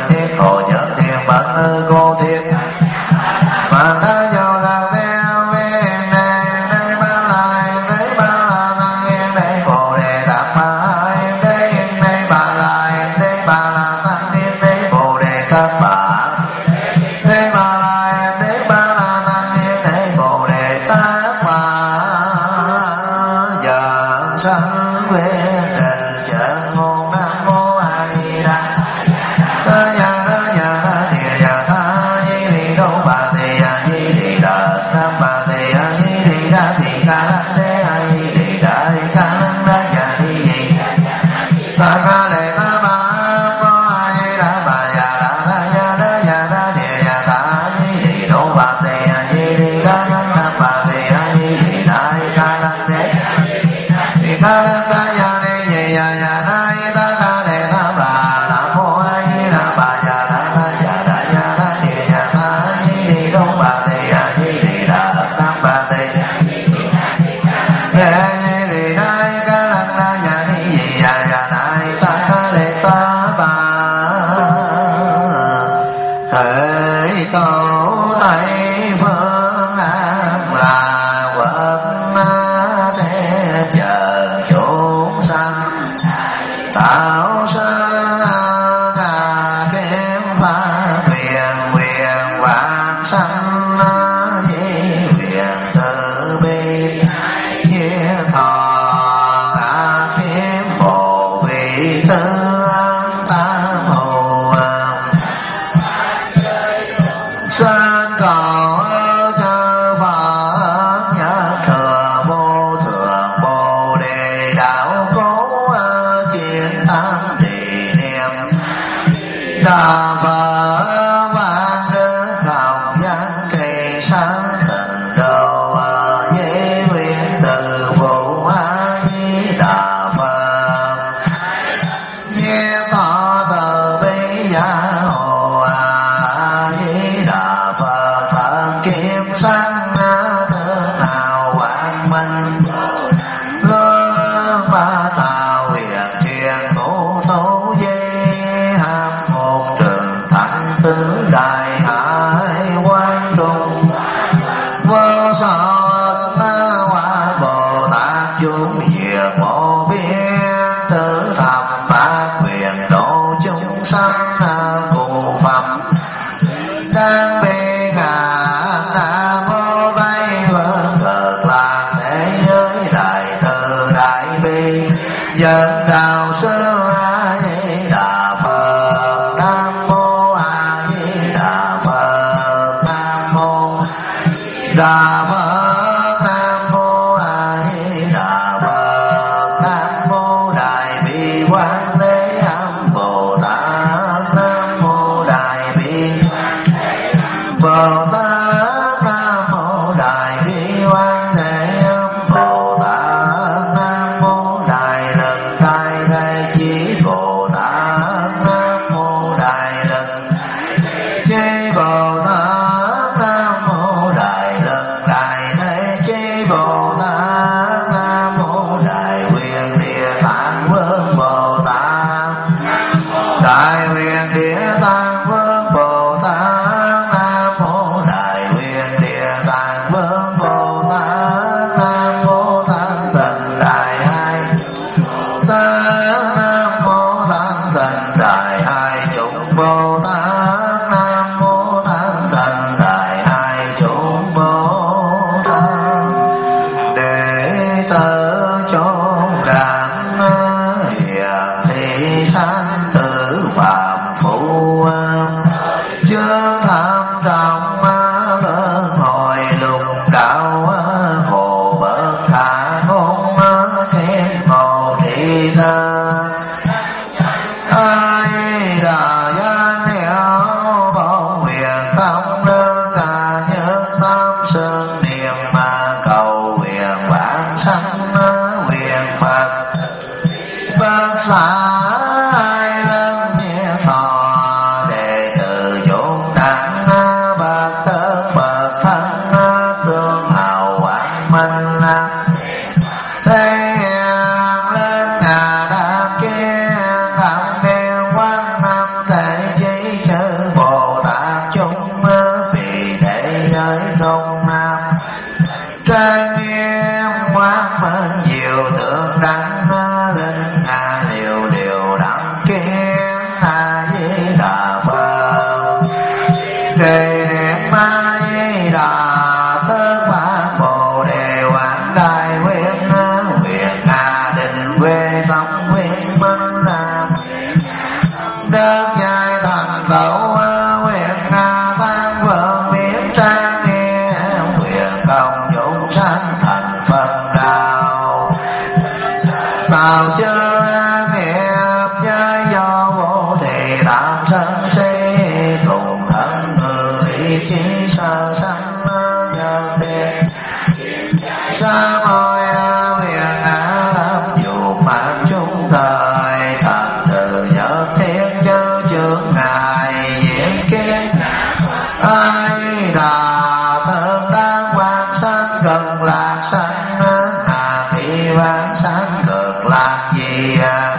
[SPEAKER 1] các bà Đế Ba La Đế Ba La Tăng Niên Đế Bồ Đề Tát Ma Giờ sanh quê trình chợt ngôn Nam Mô A Di Đà Ta ya ra ya ra địa ya tha di đi đâu bà thì a di đi đà nam bà thì a di đi đà thì ca lăng đế a di đi đà ca lăng đa ya đi gì ta ca lệ ta ba có a di đà bà ya ra địa ya ta di đi đâu bà thì a di đi đà nam bà thì a di đi đà ca lăng đế thì ca lăng đa ya đi gì ya ya na ta ca lệ ta bà nam mô a di đà bà ya ra địa ya ta di đi đâu bà thì a di đi đà nam bà thì đề đi đây ca lăng đa ya đi gì ya ya này ta ca lệ ta bà khởi tổ tây phương an là quận thế chờ chúng sanh tạo sanh kiếm phá quyền quyền vạn sanh di quyền từ bi nghĩa thọ kiếm phổ vị tư tam hầu Sơn cầu chư Phật nhất thừa vô thượng Bồ Đề đạo cố chuyên tâm trì niệm đà Phật vạn đức học danh kỳ sáng tịnh độ dễ nguyện từ vụ A Di Đà Phật nhiên thọ từ bi gia hộ A Di Đà Phật thần kiếm sanh tương hào quang minh lương ba tào huyền thiền ngũ tố dê ham một trường thánh tứ đại hải quan trung vô sở hoa Bồ Tát chúng diệt vô biên tứ thập bát quyền độ chúng sanh cụ phẩm đang bị ngàn nam mô Tây phương cực lạc thế giới đại từ đại bi dân đạo sư A Di Đà Phật Nam mô A Di Đà Phật Nam mô Đà Phật Nam mô A Di Đà Phật Nam mô Đại Bi Quán Thế Âm Bồ Tát Nam mô Đại Bi Bồ Tát Nam mô Đại Bi Quán Thế Âm Bồ Tát Nam mô Đại Lực Đại Thế Chí Bồ Tát Nam mô Đại Lực Chí Bồ Tát Nam mô Đại Lực chi sơ sanh nhân thiên sa môi huyền lâm dù mạng chúng thời thần từ nhật thiên chư trưởng ngài diễn kiến ai đà tương đáng quan sanh cực lạc sanh thị vãng sanh cực lạc gì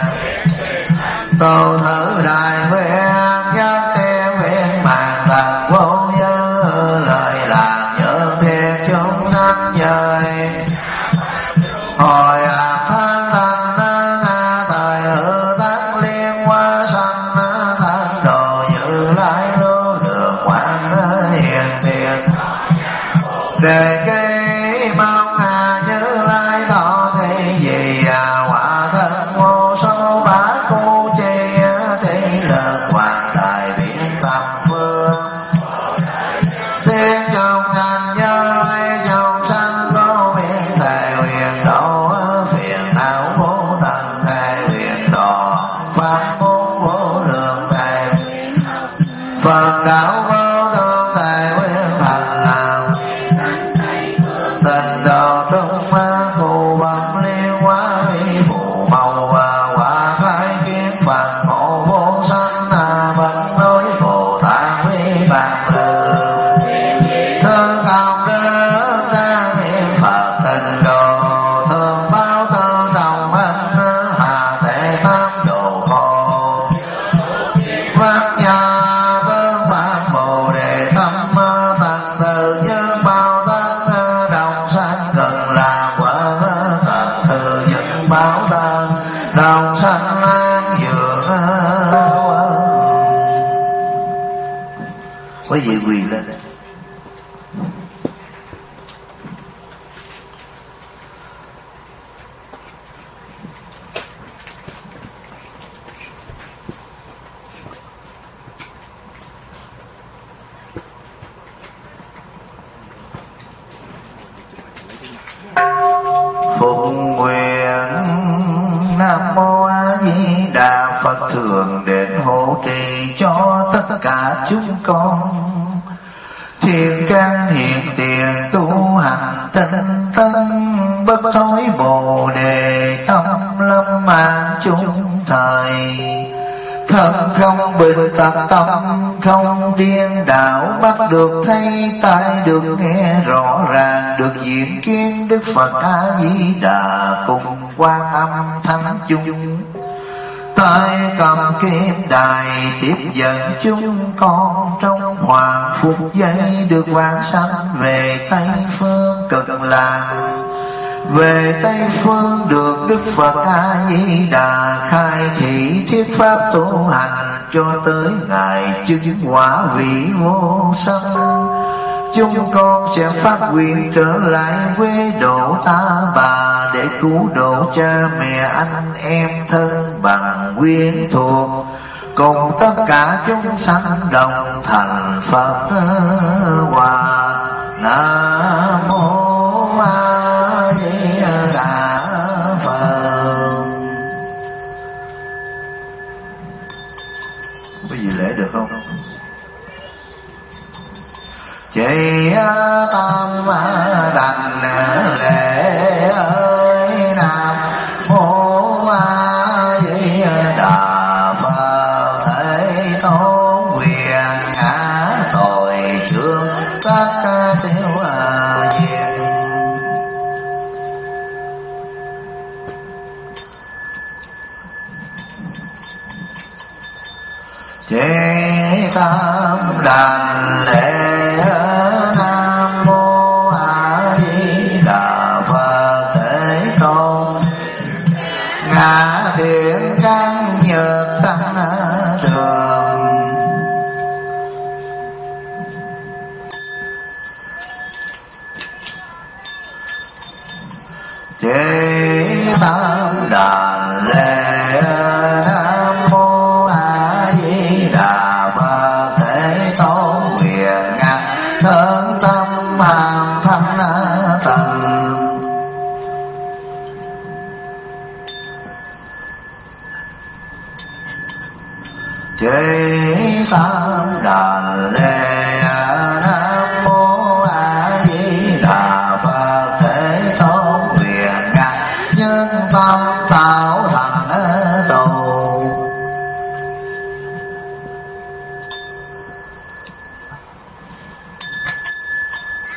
[SPEAKER 1] tu thử đại nguyện nhất thiên nguyện mạng tận vô dư lời lạc nhớ thiên chúng sanh giới hồi thân thành thời hư tắc liên hoa sanh thân đồ như lai lưu được quán hiền thiện đề ký mong như lai thọ thị gì quả thân vô số bá cu chi thị lực hoàn đại biển tam phương tiên trong ngàn giới trong sanh vô biên thề huyền độ phiền não vô tận thề huyền độ pháp môn vô lượng thề Phật đạo vô thượng thề huyền thành nào tình độ đúng cụ bẩm liên hóa vi phù màu quả khai kiến Phật hộ vô sanh bậc đối Bồ Tát vi bạc lượng thương công đức đa niệm Phật tình độ thương báo tư trọng ân hà tệ tam độ khổ vác nhà vương bản bồ đề tâm tận từ nhân bao tân đồng sanh cực lạc quả tận từ nhân báo tân đồng sanh an dường quý vị quỳ lên. Phục nguyện Nam Mô A Di Đà Phật thường đến hộ trì cho tất cả chúng con thiện căn hiện tiền tu hành tinh tấn bất thối bồ đề tâm lâm an chung thời thân không bình tật tâm không điên đảo bắt được thấy tai được nghe rõ ràng được diễn kiến Đức Phật A Di Đà cùng Quan Âm thánh chung tay cầm kim đài tiếp dẫn chúng con trong hoàng phục giây được vãng sanh về Tây phương cực lạc về Tây phương được Đức Phật A Di Đà khai thị thiết pháp tu hành cho tới ngày chứng quả vị vô sanh chúng con sẽ phát nguyện trở lại quê độ ta bà để cứu độ cha mẹ anh em thân bằng quyến thuộc cùng tất cả chúng sanh đồng thành Phật hòa. Nam Mô A Di Đà Phật. Có gì lễ được không? Chỉ tâm đành lễ ơi Nam Mô A Di Đà Phật Thế Tôn quyền ngã tội chương tất tiêu diệt. Chỉ tâm đành lễ Nam Mô A Di Đà Phật Thế Tôn ngã thiện căn nhược tăng trường. Chỉ tâm đàn lễ Nam Mô A Di Đà Phật Thế Tôn quyền ngã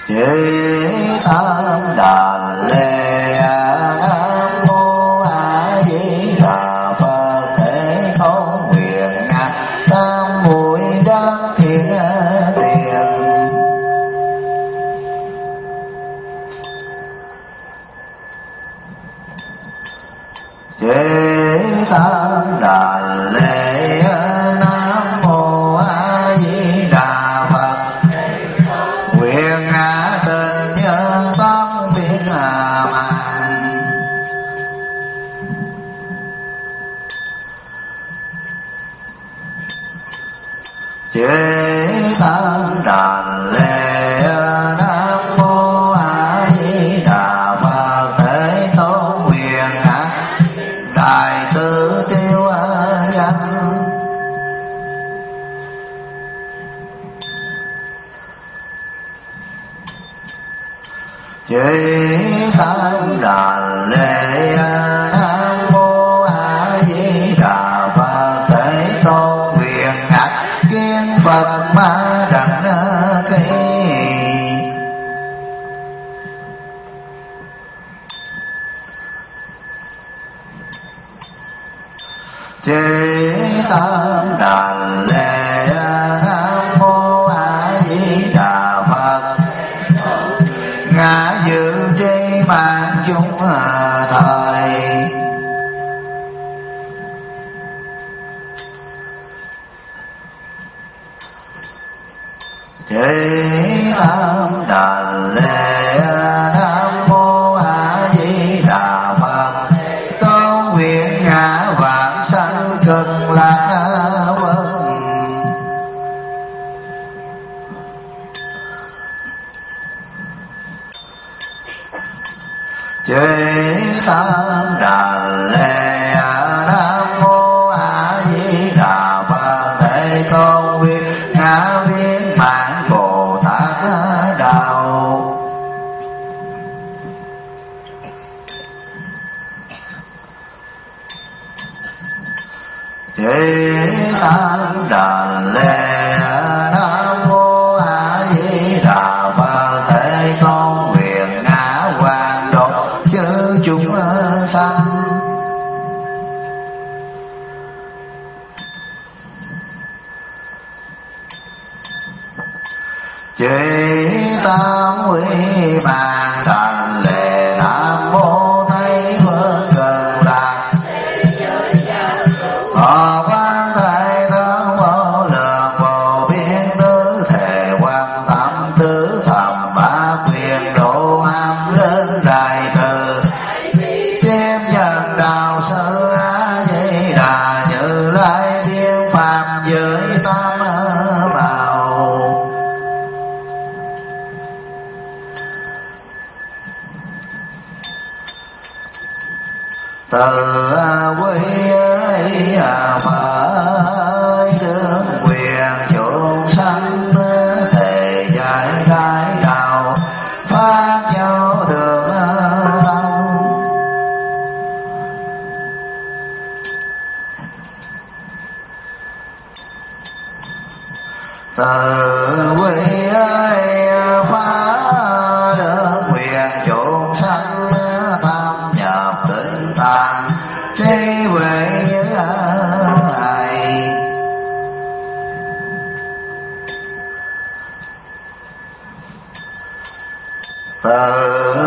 [SPEAKER 1] Chư Tam Đàn Lê Nam Mô A Di Đà Phật Thế Tôn nguyện tam muội đắc thiện tiền. Chư Tam Đàn Lê Nam Mô A Di Đà Phật nguyện tình nhân tâm biến mạng. Chư Tam Đàn Lê Nam Mô A Di Đà Phật Thế Tôn nguyện đại từ tiêu danh. Chư Tam Đàn Lê Nam Mô A Di Đà Phật Thế Tôn nguyện kiến Phật Ma Đảnh Kỳ. Chư Tam Đàn Lê Nam Mô A Di Đà Phật ngã dự tri mạng chúng thời. Chư Tam Đàn Lê Nam Mô A Di Đà Phật Tôn nguyện ngã vãng sanh cực lạc vân. Chư Tam Đàn Lê Nam Mô A Di Đà Phật Thế Tôn nguyện ngã viên mãn Bồ Tát đạo. Chư Tam Đàn Lê Nam Mô A Di Đà Phật Thế Tôn nguyện ngã hoàn độ chư chúng sanh. Chư Tam Quý Mạng Thành Lệ Nam Mô Tây Phương Cực Lạc Họ Văn Thầy Thân Vô Lượng Vô Biên Tứ Thể Quan Tâm Tứ Thầm Ba Quyền Độ Ham Lên Đại Từ Tiếp Nhân Đạo Sư A Di Đà Như Lai Tiên Phạm Giới Tam Bảo. Từ quý ấy mới đương quyền chúng sanh thể giải đại đạo phát châu đường tâm. Từ quý ấy phá đương quyền chúng sanh tham nhập tịnh tạng trí huệ như ai. Từ